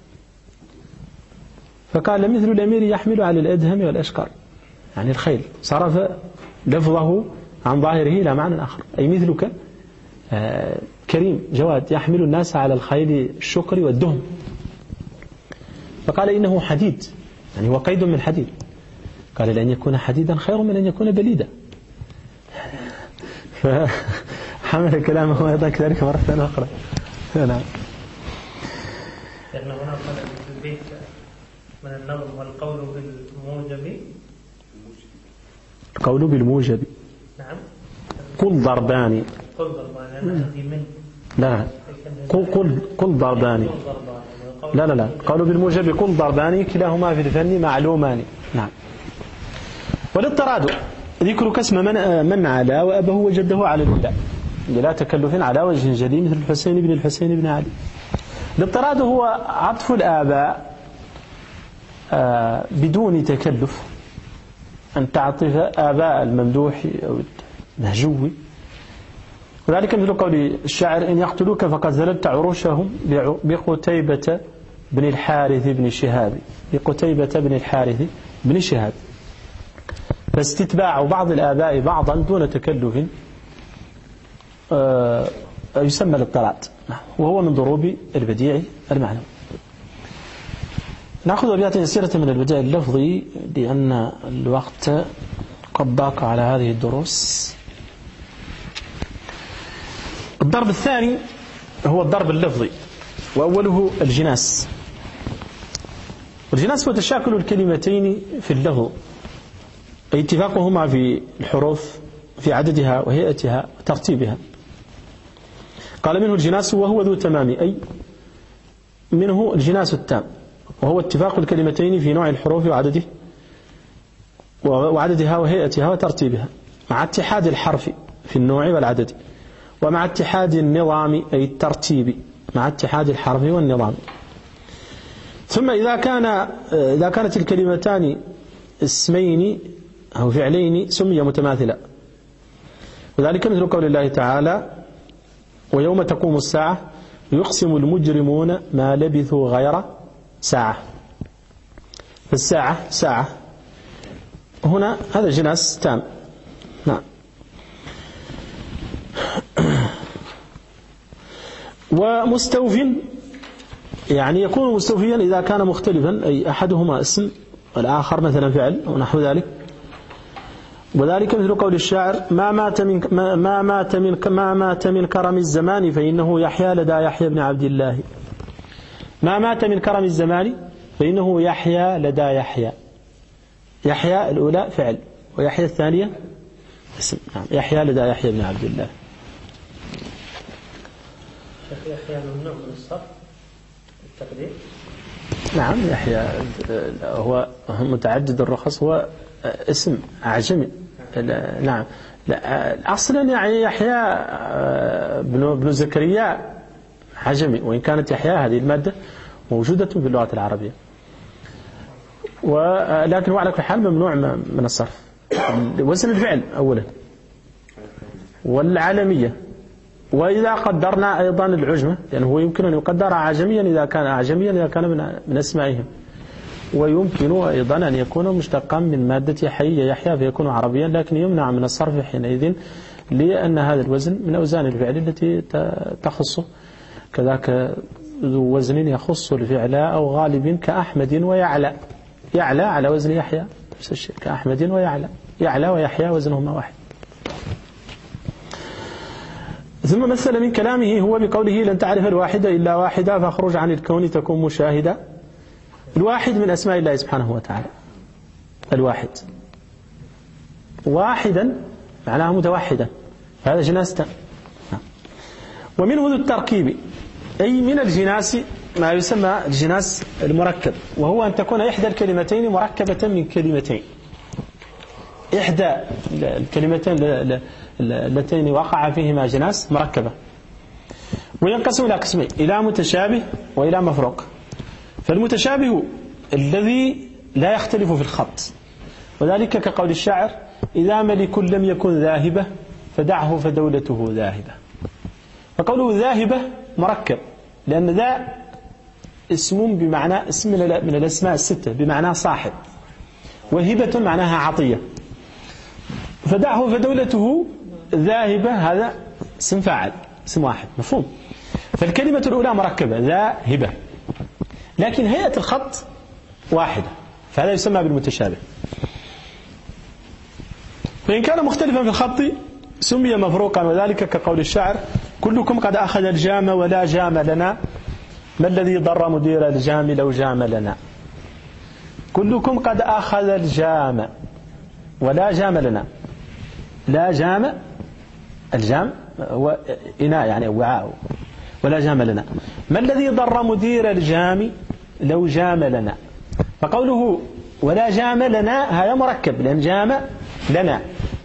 فقال مثل الأمير يحمل على الأدهم والأشقر، يعني الخيل، صرف لفظه عن ظاهره إلى معنى آخر، أي مثلك كريم جواد يحمل الناس على الخيل الشقر والدهم، فقال إنه حديد، يعني هو قيد من حديد، قال لأن يكون حديدا خير من أن يكون بليدا، فحمل كلامه أيضا كذلك مرة أخرى. نعم.
لأن هنا قال في البيت من النظم والقول بالموجب،
القول بالموجب
نعم،
قل ضرباني،
قل ضرباني أنا عندي من،
لا قل ضرباني، لا قالوا بالموجب قل ضرباني، كلاهما في الفن معلومان. نعم. والاضطراد ذكر اسم من على وأبه وجده على الأولى بلا تكلف على وجه جلي مثل الحسين بن الحسين بن علي. الاضطراد هو عطف الآباء بدون تكلف، أن تعطف آباء الممدوح أو المهجوي، وذلك مثل قول الشاعر إن يقتلوك فقد زللت عروشهم بقتيبة بن الحارث بن شهاب، بقتيبة بن الحارث بن شهاب، فاستتباع بعض الآباء بعضا دون تكلف يسمى الاضطراد، وهو من ضروب البديع المعنوي. نأخذ أبيات يسيرة من البديع اللفظي لأن الوقت قد ضاق على هذه الدروس. الضرب الثاني هو الضرب اللفظي، وأوله الجناس. والجناس هو تشاكل الكلمتين في اللفظ، أي اتفاقهما في الحروف في عددها وهيئتها وترتيبها. قال منه الجناس وهو ذو تمام، أي منه الجناس التام، وهو اتفاق الكلمتين في نوع الحروف وعددها وهيئتها وترتيبها، مع اتحاد الحرف في النوع والعدد، ومع اتحاد النظام أي الترتيب، مع اتحاد الحرف والنظام. ثم إذا كانت الكلمتان اسمين أو فعلين سمي متماثلا، وذلك مثل قول الله تعالى ويوم تقوم الساعة يقسم المجرمون ما لبثوا غير ساعة، فالساعة ساعة هنا هذا جناس تام. نعم. ومستوف يعني يكون مستوفيا إذا كان مختلفا، أي أحدهما اسم والآخر مثلا فعل ونحو ذلك، وذلك مثل قول الشاعر ما مات من كرم الزمان فإنه يحيى لدى يحيى بن عبد الله. ما مات من كرم الزمان فإنه يحيى لدى يحيى. يحيى الأولى فعل ويحيى الثانية اسم. نعم. يحيى لدى يحيى بن عبد الله.
يحيى ممنوع من الصرف التقدير. نعم.
يحيى هو متعدد الرخص، هو اسم أعجمي. نعم. أصلا يعني يحيى بن زكريا عجمي، وإن كانت يحيى هذه المادة موجودة في اللغة العربية، ولكن هو على كل حال ممنوع من الصرف. وزن الفعل أولا والعالمية، وإذا قدرنا أيضا العجمة، لأنه هو يمكن أن يقدر عجميا إذا كان أعجميا إذا كان من أسمائهم، ويمكن أيضا أن يكون مشتقا من مادة يحيى فيكون عربيا، لكن يمنع من الصرف حينئذ لأن هذا الوزن من أوزان الفعل التي تخصه، كذاك ذو وزن يخص الفعل أو غالب كأحمد ويعلى. يعلى على وزن يحيى نفس الشيء، كأحمد ويعلى. يعلى ويحيى وزنهما واحد. ثم مثل من كلامه هو بقوله لن تعرف الواحد إلا واحدا فاخرج عن الكون تكون مشاهدا. الواحد من أسماء الله سبحانه وتعالى، الواحد واحدا معناه متوحدا، هذا جناس. ومنه ذو التركيب، أي من الجناس ما يسمى الجناس المركب، وهو أن تكون إحدى الكلمتين مركبة من كلمتين. إحدى الكلمتين اللتين وقع فيهما جناس مركبة، وينقسم إلى قسمين، إلى متشابه وإلى مفروق. فالمتشابه الذي لا يختلف في الخط، وذلك كقول الشاعر: إذا ملك لم يكن ذاهبة فدعه فدولته ذاهبة. فقوله ذاهبة مركب، لأن ذا اسم بمعنى اسم من الأسماء الستة بمعنى صاحب، وهبة معناها عطية، فدعه فدولته ذاهبة هذا اسم فاعل، اسم واحد، مفهوم. فالكلمة الأولى مركبة ذاهبة، لكن هيئة الخط واحدة، فهذا يسمى بالمتشابه. فإن كان مختلفا في الخط سمي مفروقا، وذلك كقول الشاعر: كلكم قد أخذ الجام ولا جام لنا، ما الذي ضر مدير الجام لو جام لنا. كلكم قد أخذ الجام ولا جام لنا، لا جام، الجام هو إناء يعني وعاء، ولا جام لنا. ما الذي ضر مدير الجام لو جام لنا. فقوله ولا جام لنا هذا مركب، لأن جام لنا.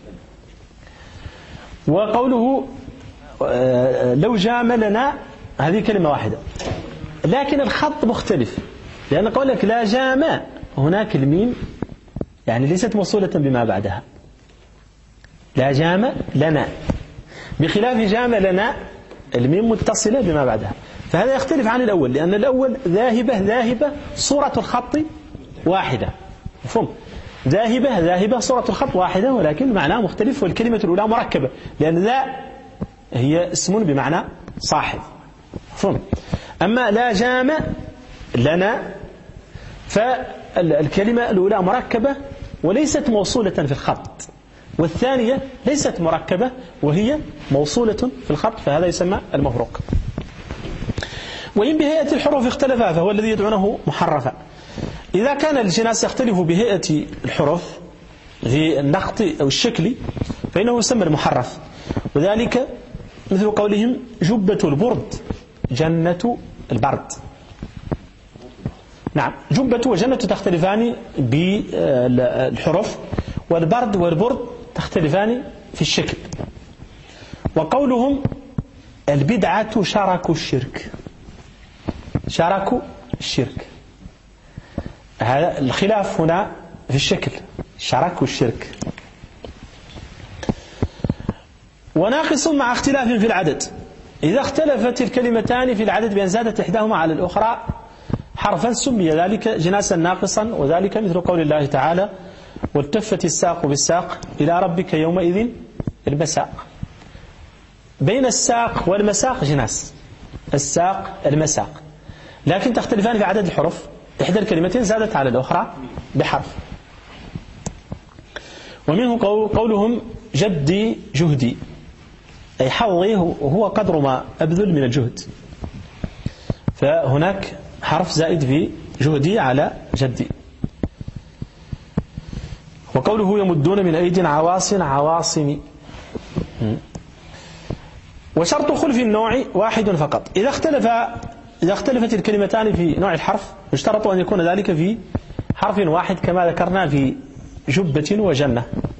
وقوله لو جام لنا هذه كلمة واحدة، لكن الخط مختلف، لأن قولك لا جام هناك الميم يعني ليست موصولة بما بعدها، لا جام لنا، بخلاف جام لنا الميم متصلة بما بعدها، فهذا يختلف عن الأول، لأن الأول ذاهبة صورة الخط واحدة، مفهوم. ذاهبة صورة الخط واحدة، ولكن معناه مختلف، والكلمة الأولى مركبة، لأن ذا هي اسم بمعنى صاحب، مفهوم. أما لا جام لنا فالكلمة الأولى مركبة وليست موصولة في الخط، والثانية ليست مركبة وهي موصولة في الخط، فهذا يسمى المفروق. وإن بهيئة الحروف اختلفا فهو الذي يدعونه محرفا. إذا كان الجناس يختلف بهيئة الحروف في النقط أو الشكل فإنه يسمى المحرف، وذلك مثل قولهم جبة البرد جنة البرد. نعم، جبة وجنة تختلفان بالحروف، والبرد والبرد تختلفان في الشكل. وقولهم البدعة شرك الشرك، شرك الشرك، هذا الخلاف هنا في الشكل، شرك الشرك. وناقص مع اختلاف في العدد، إذا اختلفت الكلمتان في العدد بأن زادت إحداهما على الأخرى حرفا سمي ذلك جناسا ناقصا، وذلك مثل قول الله تعالى: والتفت الساق بالساق إلى ربك يومئذ المساق. بين الساق والمساق جناس، الساق المساق، لكن تختلفان في عدد الحروف، إحدى الكلمتين زادت على الأخرى بحرف. ومنه قولهم جدي جهدي، أي حظي هو قدر ما أبذل من الجهد، فهناك حرف زائد في جهدي على جدي. وقوله يمدون من أيدي عواصم. وشرط خلف النوع واحد فقط، إذا اختلفت الكلمتان في نوع الحرف يشترط أن يكون ذلك في حرف واحد، كما ذكرنا في جبة وجنة،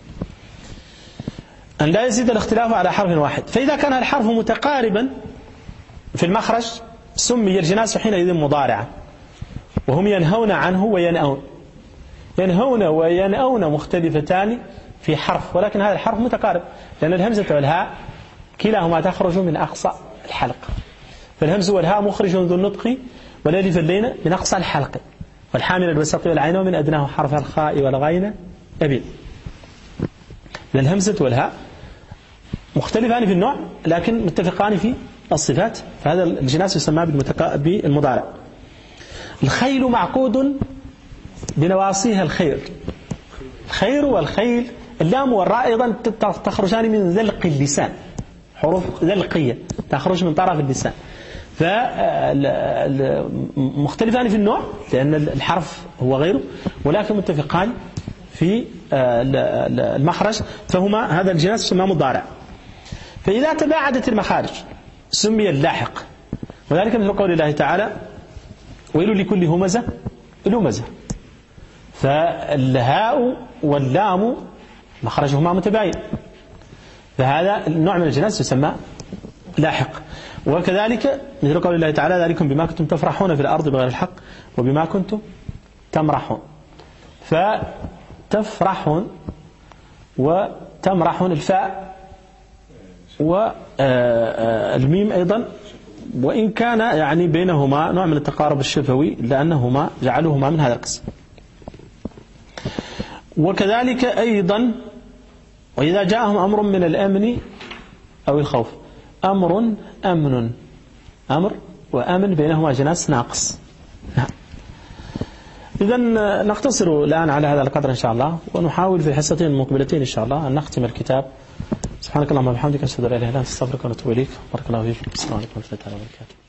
أن لا يزيد الاختلاف على حرف واحد. فإذا كان الحرف متقاربا في المخرج سمي الجناس حينئذ مضارعا، وهم ينهون عنه وينأون. ينهون وينأون مختلفتان في حرف، ولكن هذا الحرف متقارب، لأن الهمزة والهاء كلاهما تخرج من أقصى الحلق، فالهمز والهاء مخرج ذو النطق، والالف اللين من أقصى الحلق، والحامل الوسط والعين ومن أدناه حرف الخاء والغين أبين. الهمزة والهاء مختلفان في النوع لكن متفقان في الصفات، فهذا الجناس يسمى بالمضارع. الخيل معقود بنواصيها الخير، الخير والخيل، اللام والراء أيضا تخرجان من ذلق اللسان، حروف ذلقية تخرج من طرف اللسان، فمختلفان في النوع لأن الحرف هو غيره، ولكن متفقان في المخرج، فهما هذا الجناس يسمى مضارع. فإذا تباعدت المخارج سمي اللاحق، وذلك مثل قول الله تعالى: ويل لكل همزة لمزة. فالهاء واللام مخرجهما متباين، فهذا النوع من الجناس يسمى لاحق. وكذلك مثل قول الله تعالى: ذلكم بما كنتم تفرحون في الأرض بغير الحق وبما كنتم تمرحون، فتفرحون وتمرحون الفاء والميم أيضا، وإن كان يعني بينهما نوع من التقارب الشفوي لأنهما جعلوهما من هذا القسم. وكذلك أيضا وإذا جاءهم أمر من الأمن أو الخوف، أمر أمن، أمر وأمن بينهما جناس ناقص. إذن نقتصر الآن على هذا القدر إن شاء الله، ونحاول في الحصتين المقبلتين إن شاء الله أن نختم الكتاب. سبحانك اللهم وبحمدك، أشهد أن لا إله إلا أنت، أستغفرك ونتوب إليك. بارك الله فيكم. السلام عليكم ورحمة الله وبركاته.